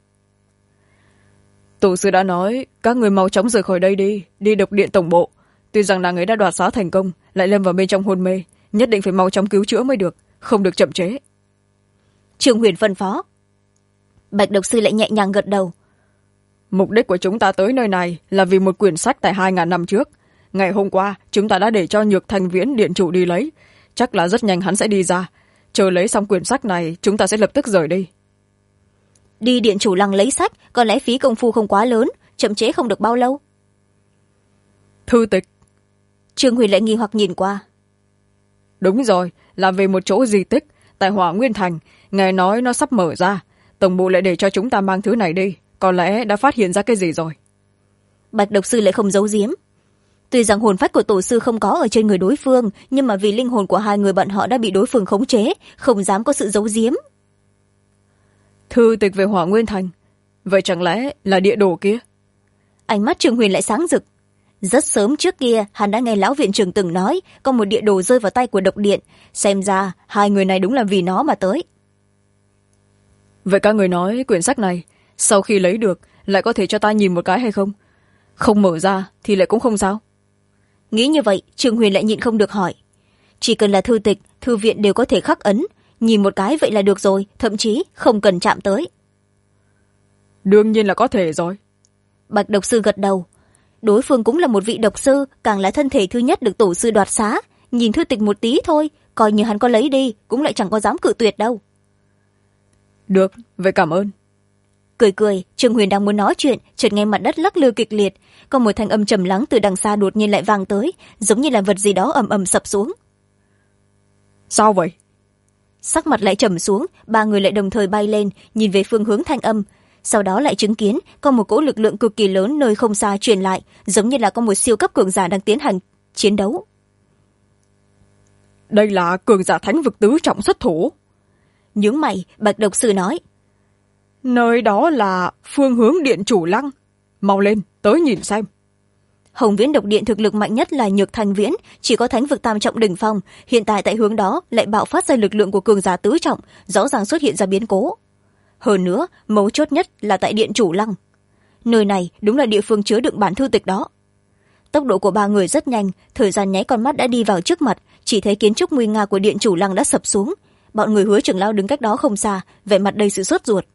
Speaker 2: Tổ sư đã nói các người mau chóng rời khỏi đây đi độc điện tổng bộ. Tuy rằng nàng ấy đã đoạt xá thành công, lại lâm vào bên trong hôn mê, nhất định phải mau chóng cứu chữa mới được, không được chậm chế.
Speaker 1: Trương Huyền phân phó. Bạch độc sư lại nhẹ nhàng gật đầu.
Speaker 2: Mục đích của chúng ta tới nơi này là vì một quyển sách tại 2000 năm trước. Ngày hôm qua chúng ta đã để cho Nhược Thanh Viễn điện chủ đi lấy, chắc là rất nhanh hắn sẽ đi ra. Chờ lấy xong quyển sách này, chúng ta sẽ lập tức rời đi.
Speaker 1: Đi điện chủ lăng lấy sách, có lẽ phí công phu không quá lớn, chậm chế không được bao lâu.
Speaker 2: Thư tịch.
Speaker 1: Trương Huyền lại nghi hoặc nhìn qua.
Speaker 2: Đúng rồi, là về một chỗ di tích tại Hỏa Nguyên Thành, nghe nói nó sắp mở ra, tổng bộ lại để cho chúng ta mang thứ này đi, có lẽ đã phát hiện ra cái gì rồi.
Speaker 1: Bạch độc sư lại không giấu giếm. Tuy rằng hồn phách của tổ sư không có ở trên người đối phương, nhưng mà vì linh hồn của hai người bọn họ đã bị đối phương khống chế, không dám có sự giấu giếm.
Speaker 2: Thư tịch về Hỏa Nguyên Thành, vậy chẳng lẽ là địa đồ kia?
Speaker 1: Ánh mắt Trương Huyền lại sáng rực. Rất sớm trước kia hắn đã nghe lão viện trưởng từng nói có một địa đồ rơi vào tay của độc điện, xem ra hai người này đúng là vì nó mà tới.
Speaker 2: Vậy các người nói quyển sách này sau khi lấy được lại có thể cho ta nhìn một cái hay không? Không mở ra thì lại cũng không sao.
Speaker 1: Nghĩ như vậy, Trương Huyền lại nhịn không được hỏi. Chỉ cần là thư tịch, thư viện đều có thể khắc ấn, nhìn một cái vậy là được rồi, thậm chí không cần chạm tới.
Speaker 2: Đương nhiên là có thể rồi.
Speaker 1: Bạch độc sư gật đầu. đối phương cũng là một vị độc sư, càng là thân thể thứ nhất được tổ sư đoạt xá. Nhìn thư tịch một tí thôi, coi như hắn có lấy đi cũng lại chẳng có dám cự tuyệt đâu.
Speaker 2: Được, vậy cảm ơn.
Speaker 1: Cười cười, Trương Huyền đang muốn nói chuyện, chợt nghe mặt đất lắc lư kịch liệt, có một thanh âm trầm lắng từ đằng xa đột nhiên lại vang tới, giống như là vật gì đó ầm ầm sập xuống.
Speaker 2: Sao vậy?
Speaker 1: Sắc mặt lại trầm xuống, ba người lại đồng thời bay lên, nhìn về phương hướng thanh âm, sau đó lại chứng kiến có một cỗ lực lượng cực kỳ lớn nơi không xa truyền lại, giống như là có một siêu cấp cường giả đang tiến hành chiến đấu.
Speaker 2: Đây là cường giả thánh vực tứ trọng xuất thủ.
Speaker 1: Nhướng mày, Bạch độc sư nói.
Speaker 2: Nơi đó là phương hướng điện chủ lăng. Mau lên, tới nhìn xem.
Speaker 1: Hồng Viễn độc điện thực lực mạnh nhất là Nhược Thành Viễn, chỉ có thánh vực tam trọng đỉnh phong, hiện tại tại hướng đó lại bạo phát ra lực lượng của cường giả tứ trọng, rõ ràng xuất hiện ra biến cố. Hơn nữa, mấu chốt nhất là tại điện chủ lăng. Nơi này đúng là địa phương chứa đựng bản thư tịch đó. Tốc độ của ba người rất nhanh, thời gian nháy con mắt đã đi vào trước mặt, chỉ thấy kiến trúc nguy nga của điện chủ lăng đã sập xuống. Bọn người Hứa trưởng lão đứng cách đó không xa, vẻ mặt đầy sự sốt ruột.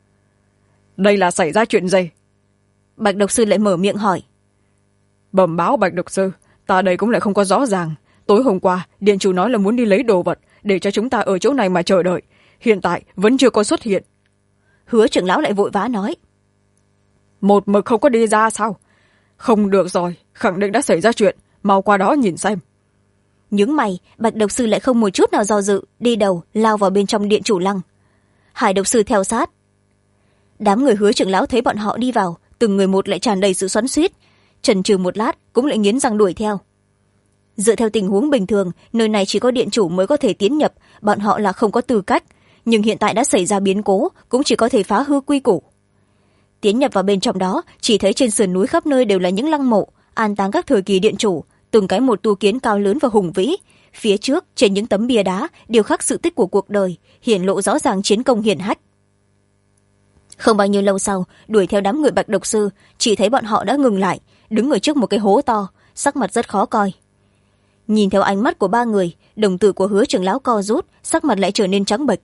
Speaker 2: Đây là xảy ra chuyện gì?
Speaker 1: Bạch độc sư lại mở miệng hỏi.
Speaker 2: Bẩm báo Bạch độc sư, ta đây cũng lại không có rõ ràng. Tối hôm qua, điện chủ nói là muốn đi lấy đồ vật, để cho chúng ta ở chỗ này mà chờ đợi. Hiện tại vẫn chưa có xuất hiện.
Speaker 1: Hứa trưởng lão lại vội vã nói.
Speaker 2: Một mực không có đi ra sao? Không được rồi, khẳng định đã xảy ra chuyện, mau qua đó nhìn xem.
Speaker 1: Nhướng mày, Bạch độc sư lại không một chút nào do dự, đi đầu lao vào bên trong điện chủ lăng. Hải độc sư theo sát. Đám người Hứa trưởng lão thấy bọn họ đi vào, từng người một lại tràn đầy sự xoắn xuýt, chần chừ một lát cũng lại nghiến răng đuổi theo. Dựa theo tình huống bình thường, nơi này chỉ có điện chủ mới có thể tiến nhập, bọn họ là không có tư cách, nhưng hiện tại đã xảy ra biến cố, cũng chỉ có thể phá hư quy củ. Tiến nhập vào bên trong đó, chỉ thấy trên sườn núi khắp nơi đều là những lăng mộ an táng các thời kỳ điện chủ, từng cái một tu kiến cao lớn và hùng vĩ. Phía trước trên những tấm bia đá đều khắc sự tích của cuộc đời, hiển lộ rõ ràng chiến công hiển hách. Không bao nhiêu lâu sau, đuổi theo đám người Bạch độc sư, chỉ thấy bọn họ đã ngừng lại, đứng ở trước một cái hố to, sắc mặt rất khó coi. Nhìn theo ánh mắt của ba người, đồng tử của Hứa trưởng lão co rút, sắc mặt lại trở nên trắng bệch.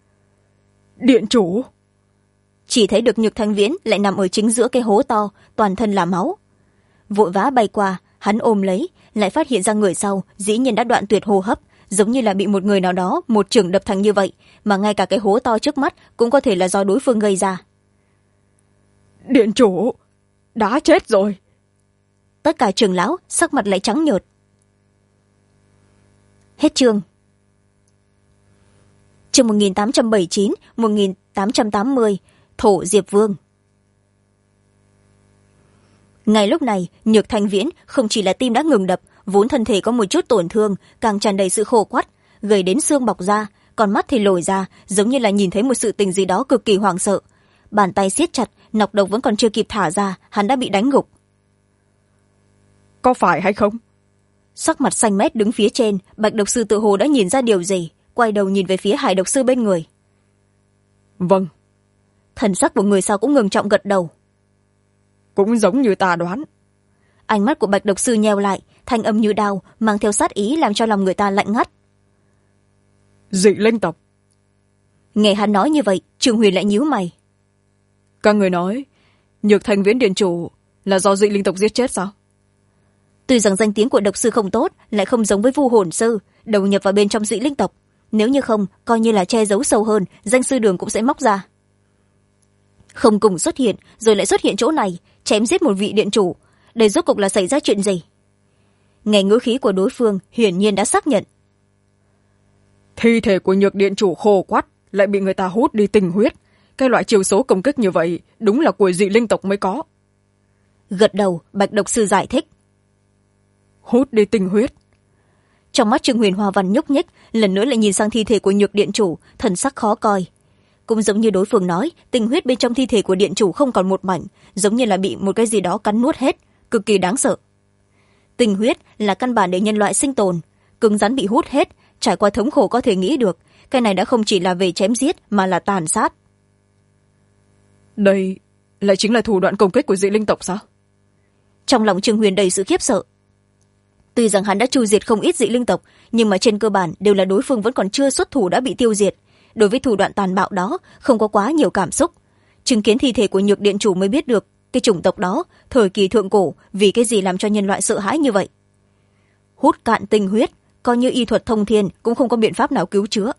Speaker 2: Điện chủ!
Speaker 1: Chỉ thấy được Nhược Thanh Viễn lại nằm ở chính giữa cái hố to, toàn thân là máu. Vội vã bay qua, hắn ôm lấy, lại phát hiện ra người sau dĩ nhiên đã đoạn tuyệt hô hấp, giống như là bị một người nào đó một chưởng đập thành như vậy, mà ngay cả cái hố to trước mắt cũng có thể là do đối phương gây ra.
Speaker 2: Điện chủ! Đã chết rồi!
Speaker 1: Tất cả trưởng lão sắc mặt lại trắng nhợt. Hết chương. Chương 1879, 1880, Thổ Diệp Vương. Ngay lúc này, Nhược Thanh Viễn không chỉ là tim đã ngừng đập, vốn thân thể có một chút tổn thương, càng tràn đầy sự khô quắt, gầy đến xương bọc ra, còn mắt thì lồi ra, giống như là nhìn thấy một sự tình gì đó cực kỳ hoảng sợ. Bàn tay siết chặt, nọc độc vẫn còn chưa kịp thả ra, hắn đã bị đánh gục.
Speaker 2: Có phải hay không?
Speaker 1: Sắc mặt xanh mét đứng phía trên, Bạch độc sư tự hồ đã nhìn ra điều gì, quay đầu nhìn về phía Hải độc sư bên người.
Speaker 2: Vâng.
Speaker 1: Thần sắc của người sau cũng ngừng trọng gật đầu.
Speaker 2: Cũng giống như ta đoán.
Speaker 1: Ánh mắt của Bạch độc sư nheo lại, thanh âm như đao, mang theo sát ý làm cho lòng người ta lạnh ngắt.
Speaker 2: Dị linh tộc.
Speaker 1: Nghe hắn nói như vậy, Trương Huyền lại nhíu mày.
Speaker 2: Các người nói, Nhược Thanh Viễn điện chủ là do dị linh tộc giết chết sao?
Speaker 1: Tuy rằng danh tiếng của độc sư không tốt, lại không giống với Vu hồn sư, đầu nhập vào bên trong dị linh tộc. Nếu như không, coi như là che giấu sâu hơn, danh sư đường cũng sẽ móc ra. Không cùng xuất hiện, rồi lại xuất hiện chỗ này, chém giết một vị điện chủ. Đây rốt cục là xảy ra chuyện gì? Nghe ngữ khí của đối phương, hiển nhiên đã xác nhận.
Speaker 2: Thi thể của Nhược điện chủ khô quắt, lại bị người ta hút đi tinh huyết. Cái loại chiêu số công kích như vậy, đúng là của dị linh tộc mới có.
Speaker 1: Gật đầu, Bạch độc sư giải thích.
Speaker 2: Hút đi tinh huyết.
Speaker 1: Trong mắt Trương Huyền Hoa Văn nhúc nhích, lần nữa lại nhìn sang thi thể của Nhược điện chủ, thần sắc khó coi. Cũng giống như đối phương nói, tinh huyết bên trong thi thể của điện chủ không còn một mảnh, giống như là bị một cái gì đó cắn nuốt hết, cực kỳ đáng sợ. Tinh huyết là căn bản để nhân loại sinh tồn, cứng rắn bị hút hết, trải qua thống khổ có thể nghĩ được, cái này đã không chỉ là về chém giết mà là tàn sát.
Speaker 2: Đây lại chính là thủ đoạn công kích của dị linh tộc sao?
Speaker 1: Trong lòng Trương Huyền đầy sự khiếp sợ. Tuy rằng hắn đã tru diệt không ít dị linh tộc, nhưng mà trên cơ bản đều là đối phương vẫn còn chưa xuất thủ đã bị tiêu diệt. Đối với thủ đoạn tàn bạo đó, không có quá nhiều cảm xúc. Chứng kiến thi thể của Nhược điện chủ mới biết được cái chủng tộc đó thời kỳ thượng cổ vì cái gì làm cho nhân loại sợ hãi như vậy? Hút cạn tinh huyết, coi như y thuật thông thiên cũng không có biện pháp nào cứu chữa.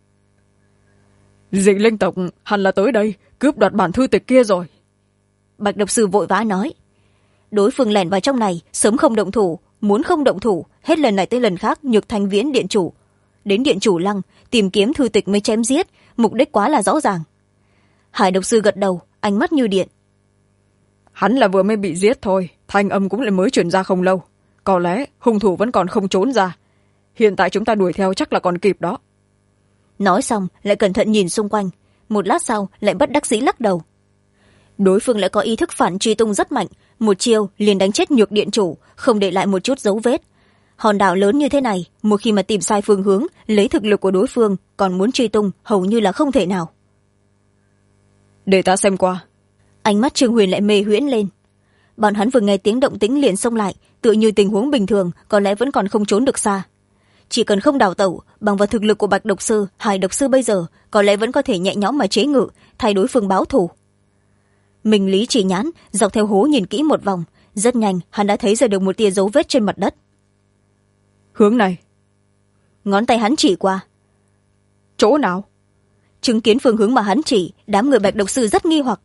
Speaker 2: Dị linh tộc hẳn là tới đây cướp đoạt bản thư tịch kia rồi.
Speaker 1: Bạch độc sư vội vã nói. Đối phương lẻn vào trong này, sớm không động thủ, muốn không động thủ, hết lần này tới lần khác nhược thanh viễn điện chủ đến điện chủ lăng tìm kiếm thư tịch mới chém giết, mục đích quá là rõ ràng. Hải độc sư gật đầu, ánh mắt như điện.
Speaker 2: Hắn là vừa mới bị giết thôi, thanh âm cũng lại mới truyền ra không lâu, có lẽ hung thủ vẫn còn không trốn ra, hiện tại chúng ta đuổi theo chắc là còn kịp đó.
Speaker 1: Nói xong lại cẩn thận nhìn xung quanh, một lát sau lại bất đắc dĩ lắc đầu. Đối phương lại có ý thức phản truy tung rất mạnh, một chiêu liền đánh chết nhược điện chủ, không để lại một chút dấu vết. Hòn đảo lớn như thế này, một khi mà tìm sai phương hướng, lấy thực lực của đối phương còn muốn truy tung hầu như là không thể nào.
Speaker 2: Để ta xem qua.
Speaker 1: Ánh mắt Trương Huyền lại mê huyễn lên. Bọn hắn vừa nghe tiếng động tĩnh liền xông lại, tựa như tình huống bình thường có lẽ vẫn còn không trốn được xa. Chỉ cần không đào tẩu, bằng vào thực lực của Bạch độc sư, Hải độc sư bây giờ có lẽ vẫn có thể nhẹ nhõm mà chế ngự, thay đối phương báo thù. Minh Lý chỉ nhãn dọc theo hố nhìn kỹ một vòng, rất nhanh hắn đã thấy ra được một tia dấu vết trên mặt đất.
Speaker 2: Hướng này.
Speaker 1: Ngón tay hắn chỉ qua.
Speaker 2: Chỗ nào?
Speaker 1: Chứng kiến phương hướng mà hắn chỉ, đám người Bạch độc sư rất nghi hoặc.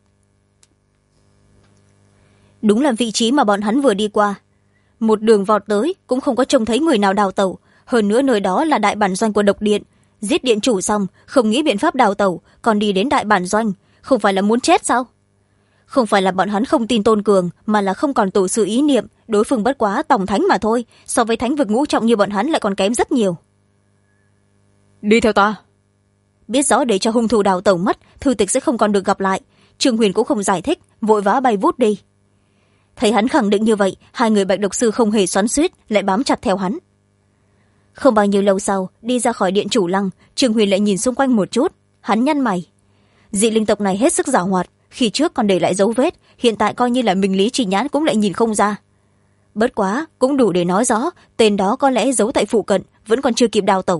Speaker 1: Đúng là vị trí mà bọn hắn vừa đi qua. Một đường vọt tới cũng không có trông thấy người nào đào tẩu, hơn nữa nơi đó là đại bản doanh của độc điện. Giết điện chủ xong không nghĩ biện pháp đào tẩu, còn đi đến đại bản doanh, không phải là muốn chết sao? Không phải là bọn hắn không tin Tôn Cường, mà là không còn tổ sự ý niệm, đối phương bất quá tổng thánh mà thôi, so với thánh vực ngũ trọng như bọn hắn lại còn kém rất nhiều.
Speaker 2: Đi theo ta.
Speaker 1: Biết rõ để cho hung thủ đào tẩu mất, thư tịch sẽ không còn được gặp lại, Trương Huyền cũng không giải thích, vội vã bay vút đi. Thấy hắn khẳng định như vậy, hai người Bạch độc sư không hề xoắn xuýt, lại bám chặt theo hắn. Không bao nhiêu lâu sau, đi ra khỏi điện chủ lăng, Trương Huyền lại nhìn xung quanh một chút, hắn nhăn mày. Dị linh tộc này hết sức giảo hoạt, khi trước còn để lại dấu vết, hiện tại coi như là Minh Lý chỉ nhãn cũng lại nhìn không ra. Bất quá cũng đủ để nói rõ tên đó có lẽ giấu tại phụ cận, vẫn còn chưa kịp đào tẩu.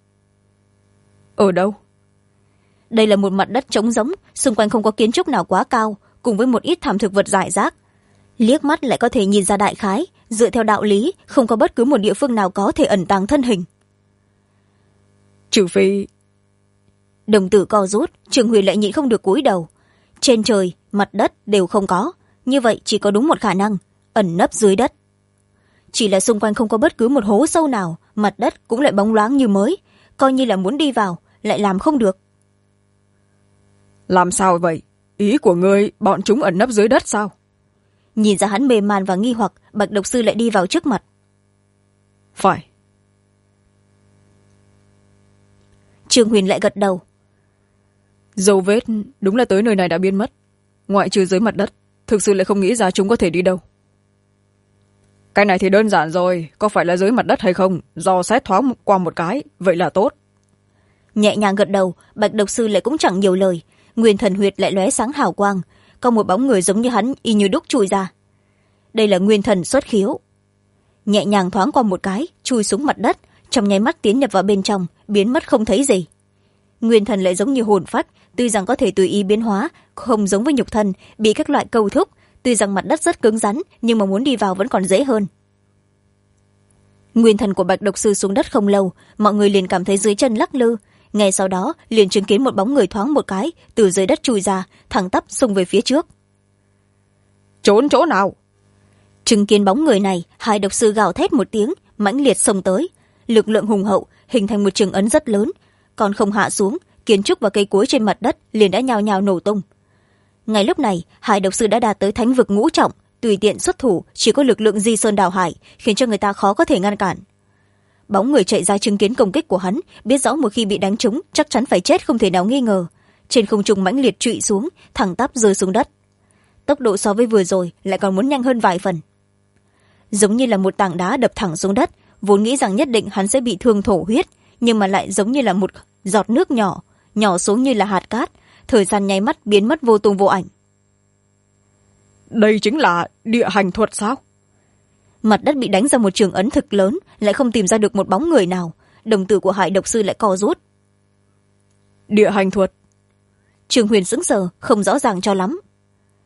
Speaker 2: Ở đâu?
Speaker 1: Đây là một mặt đất trống rỗng, xung quanh không có kiến trúc nào quá cao, cùng với một ít thảm thực vật rải rác. Liếc mắt lại có thể nhìn ra đại khái, dựa theo đạo lý không có bất cứ một địa phương nào có thể ẩn tàng thân hình.
Speaker 2: Trừ phi...
Speaker 1: Đồng tử co rút, Trương Huyền lại nhịn không được cúi đầu. Trên trời, mặt đất đều không có, như vậy chỉ có đúng một khả năng, ẩn nấp dưới đất. Chỉ là xung quanh không có bất cứ một hố sâu nào, mặt đất cũng lại bóng loáng như mới, coi như là muốn đi vào, lại làm không được.
Speaker 2: Làm sao vậy? Ý của ngươi bọn chúng ẩn nấp dưới đất sao?
Speaker 1: Nhìn ra hắn mê man và nghi hoặc, Bạch độc sư lại đi vào trước mặt.
Speaker 2: Phải.
Speaker 1: Trương Huyền lại gật đầu.
Speaker 2: Dấu vết đúng là tới nơi này đã biến mất, ngoại trừ dưới mặt đất, thực sự lại không nghĩ ra chúng có thể đi đâu. Cái này thì đơn giản rồi, có phải là dưới mặt đất hay không, do xét thoáng qua một cái, vậy là tốt.
Speaker 1: Nhẹ nhàng gật đầu, Bạch độc sư lại cũng chẳng nhiều lời, nguyên thần huyệt lại lóe sáng hào quang, có một bóng người giống như hắn y như đúc chui ra. Đây là nguyên thần xuất khiếu. Nhẹ nhàng thoáng qua một cái, chui xuống mặt đất, trong nháy mắt tiến nhập vào bên trong, biến mất không thấy gì. Nguyên thần lại giống như hồn phách, tuy rằng có thể tùy ý biến hóa, không giống với nhục thân bị các loại câu thúc, tuy rằng mặt đất rất cứng rắn nhưng mà muốn đi vào vẫn còn dễ hơn. Nguyên thần của Bạch độc sư xuống đất không lâu, mọi người liền cảm thấy dưới chân lắc lư, ngay sau đó liền chứng kiến một bóng người thoáng một cái từ dưới đất chui ra, thẳng tắp xông về phía trước.
Speaker 2: Trốn chỗ nào?
Speaker 1: Chứng kiến bóng người này, hai độc sư gào thét một tiếng, mãnh liệt xông tới, lực lượng hùng hậu hình thành một trường ấn rất lớn, còn không hạ xuống, kiến trúc và cây cối trên mặt đất liền đã nhao nhao nổ tung. Ngay lúc này, hai độc sư đã đạt tới thánh vực ngũ trọng, tùy tiện xuất thủ chỉ có lực lượng di sơn đào hải, khiến cho người ta khó có thể ngăn cản. Bóng người chạy ra chứng kiến công kích của hắn, biết rõ một khi bị đánh trúng chắc chắn phải chết không thể nào nghi ngờ, trên không trung mãnh liệt trụy xuống, thẳng tắp rơi xuống đất. Tốc độ so với vừa rồi lại còn muốn nhanh hơn vài phần. Giống như là một tảng đá đập thẳng xuống đất, vốn nghĩ rằng nhất định hắn sẽ bị thương thổ huyết, nhưng mà lại giống như là một giọt nước nhỏ, nhỏ xuống như là hạt cát, thời gian nháy mắt biến mất vô tung vô ảnh.
Speaker 2: Đây chính là địa hành thuật sao?
Speaker 1: Mặt đất bị đánh ra một trường ấn thực lớn, lại không tìm ra được một bóng người nào, đồng tử của Hải độc sư lại co rút.
Speaker 2: Địa hành thuật?
Speaker 1: Trương Huyền sững sờ, không rõ ràng cho lắm.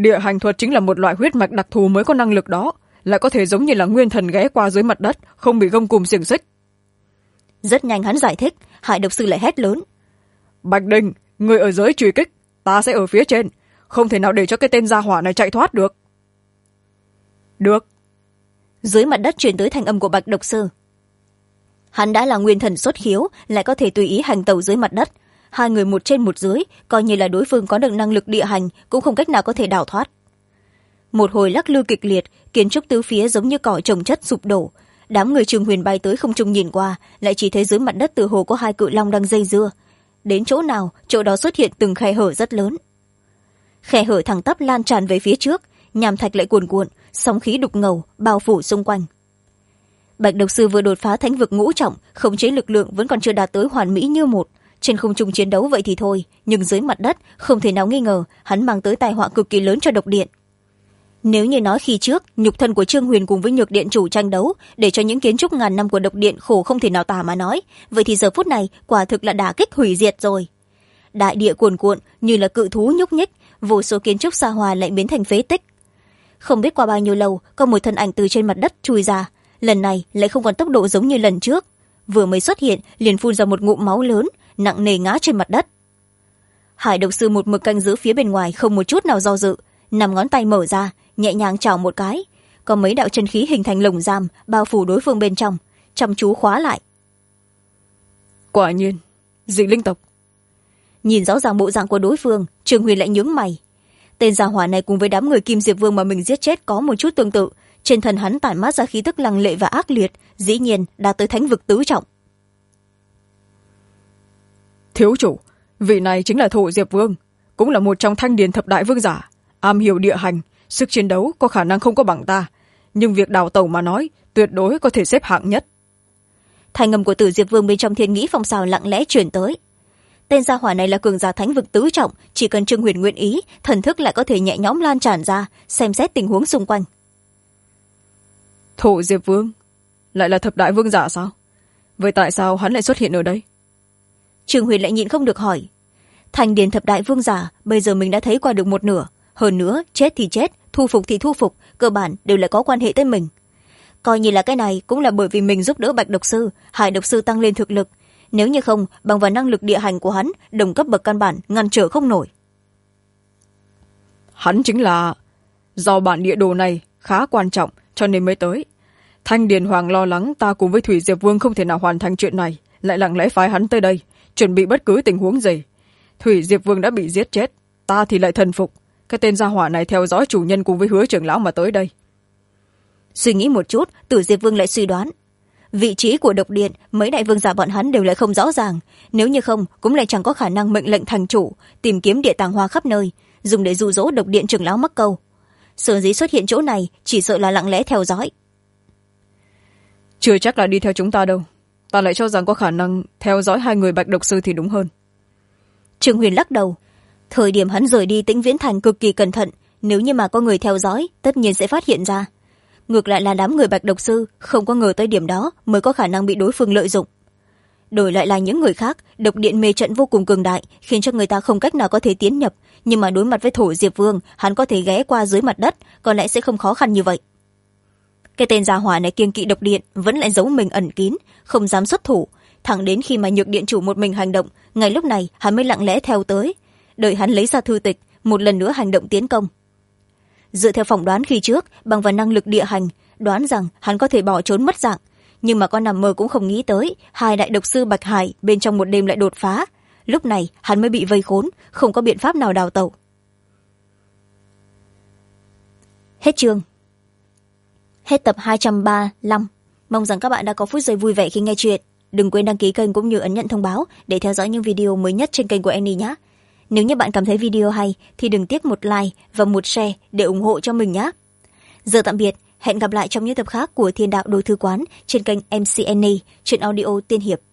Speaker 2: địa hành thuật chính là một loại huyết mạch đặc thù mới có năng lực đó, lại có thể giống như là nguyên thần ghé qua dưới mặt đất, không bị gông cùm xiềng xích.
Speaker 1: Rất nhanh hắn giải thích, Hải độc sư lại hét lớn:
Speaker 2: Bạch Đình, người ở dưới truy kích, ta sẽ ở phía trên, không thể nào để cho cái tên gia hỏa này chạy thoát được. Được.
Speaker 1: Dưới mặt đất truyền tới thanh âm của Bạch độc sư. Hắn đã là nguyên thần xuất khiếu, lại có thể tùy ý hành tẩu dưới mặt đất. Hai người một trên một dưới, coi như là đối phương có được năng lực địa hành, cũng không cách nào có thể đào thoát. Một hồi lắc lư kịch liệt, kiến trúc tứ phía giống như cỏ trồng chất sụp đổ. Đám người Trương Huyền bay tới không trung nhìn qua, lại chỉ thấy dưới mặt đất tựa hồ có hai cự long đang dây dưa. Đến chỗ nào, chỗ đó xuất hiện từng khe hở rất lớn. Khe hở thẳng tắp lan tràn về phía trước, nham thạch lại cuồn cuộn, sóng khí đục ngầu bao phủ xung quanh. Bạch độc sư vừa đột phá thánh vực ngũ trọng, khống chế lực lượng vẫn còn chưa đạt tới hoàn mỹ như một. Trên không trung chiến đấu vậy thì thôi, nhưng dưới mặt đất không thể nào nghi ngờ hắn mang tới tai họa cực kỳ lớn cho độc điện. Nếu như nói khi trước nhục thân của Trương Huyền cùng với nhược điện chủ tranh đấu để cho những kiến trúc ngàn năm của độc điện khổ không thể nào tả mà nói, vậy thì giờ phút này quả thực là đả kích hủy diệt rồi. Đại địa cuồn cuộn như là cự thú nhúc nhích, vô số kiến trúc xa hoa lại biến thành phế tích. Không biết qua bao nhiêu lâu, có một thân ảnh từ trên mặt đất chui ra, lần này lại không còn tốc độ giống như lần trước, vừa mới xuất hiện liền phun ra một ngụm máu lớn, nặng nề ngã trên mặt đất. Hải độc sư một mực canh giữ phía bên ngoài không một chút nào do dự, 5 ngón tay mở ra, nhẹ nhàng chảo một cái, có mấy đạo chân khí hình thành lồng giam bao phủ đối phương bên trong, chăm chú khóa lại.
Speaker 2: Quả nhiên dị linh tộc.
Speaker 1: Nhìn rõ ràng bộ dạng của đối phương, Trương Huyền lại nhướng mày. Tên gia hỏa này cùng với đám người Kim Diệp Vương mà mình giết chết có một chút tương tự, trên thân hắn tản mát ra khí tức lăng lệ và ác liệt, dĩ nhiên đạt tới thánh vực tứ trọng.
Speaker 2: Thiếu chủ, vị này chính là Thổ Diệp Vương, cũng là một trong Thanh Điền thập đại vương giả, am hiểu địa hành, sức chiến đấu có khả năng không có bằng ta, nhưng việc đào tẩu mà nói tuyệt đối có thể xếp hạng nhất.
Speaker 1: Thanh âm của Tử Diệp Vương bên trong Thiên Nghĩ Phong xào lặng lẽ chuyển tới. Tên gia hỏa này là cường giả thánh vực tứ trọng, chỉ cần Trương Huyền nguyện ý, thần thức lại có thể nhẹ nhõm lan tràn ra, xem xét tình huống xung quanh.
Speaker 2: Thổ Diệp Vương lại là thập đại vương giả sao? Vậy tại sao hắn lại xuất hiện ở đây?
Speaker 1: Trương Huyền lại nhịn không được hỏi. Thanh Điền thập đại vương giả bây giờ mình đã thấy qua được một nửa, hơn nữa chết thì chết, thu phục thì thu phục, cơ bản đều là có quan hệ tới mình. Coi như là cái này cũng là bởi vì mình giúp đỡ Bạch độc sư, Hải độc sư tăng lên thực lực, nếu như không bằng vào năng lực địa hành của hắn, đồng cấp bậc căn bản ngăn trở không nổi.
Speaker 2: Hắn chính là do bản địa đồ này khá quan trọng cho nên mới tới. Thanh Điền Hoàng lo lắng ta cùng với Thủy Diệp Vương không thể nào hoàn thành chuyện này, lại lặng lẽ phái hắn tới đây chuẩn bị bất cứ tình huống gì. Thủy Diệp Vương đã bị giết chết, ta thì lại thần phục. Cái tên gia hỏa này theo dõi chủ nhân cùng với Hứa trưởng lão mà tới đây.
Speaker 1: Suy nghĩ một chút, Tử Diệp Vương lại suy đoán vị trí của độc điện mấy đại vương giả bọn hắn đều lại không rõ ràng, nếu như không cũng lại chẳng có khả năng mệnh lệnh thành chủ tìm kiếm địa tàng hoa khắp nơi, dùng để dụ dỗ độc điện trưởng lão mắc câu. Sở dĩ xuất hiện chỗ này chỉ sợ là lặng lẽ theo dõi.
Speaker 2: Chưa chắc là đi theo chúng ta đâu, ta lại cho rằng có khả năng theo dõi hai người Bạch độc sư thì đúng hơn.
Speaker 1: Trương Huyền lắc đầu. Thời điểm hắn rời đi Tĩnh Viễn Thành cực kỳ cẩn thận, nếu như mà có người theo dõi tất nhiên sẽ phát hiện ra. Ngược lại là đám người Bạch độc sư không có ngờ tới điểm đó mới có khả năng bị đối phương lợi dụng. Đổi lại là những người khác, độc điện mê trận vô cùng cường đại, khiến cho người ta không cách nào có thể tiến nhập, nhưng mà đối mặt với Thổ Diệp Vương, hắn có thể ghé qua dưới mặt đất, có lẽ sẽ không khó khăn như vậy. Cái tên gia hỏa này kiêng kỵ độc điện, vẫn lại giấu mình ẩn kín, không dám xuất thủ, thẳng đến khi mà Nhược điện chủ một mình hành động, ngay lúc này hắn mới lặng lẽ theo tới, đợi hắn lấy ra thư tịch, một lần nữa hành động tiến công. Dựa theo phỏng đoán khi trước, bằng vào năng lực địa hành, đoán rằng hắn có thể bỏ trốn mất dạng, nhưng mà con nằm mơ cũng không nghĩ tới hai đại độc sư Bạch Hải bên trong một đêm lại đột phá, lúc này hắn mới bị vây khốn, không có biện pháp nào đào tẩu. Hết chương. Hết tập 235. Mong rằng các bạn đã có phút giây vui vẻ khi nghe chuyện. Đừng quên đăng ký kênh cũng như ấn nhận thông báo để theo dõi những video mới nhất trên kênh của Annie nhé. Nếu như bạn cảm thấy video hay thì đừng tiếc một like và một share để ủng hộ cho mình nhé. Giờ tạm biệt, hẹn gặp lại trong những tập khác của Thiên Đạo Đồ Thư Quán trên kênh MC Annie, truyện audio tiên hiệp.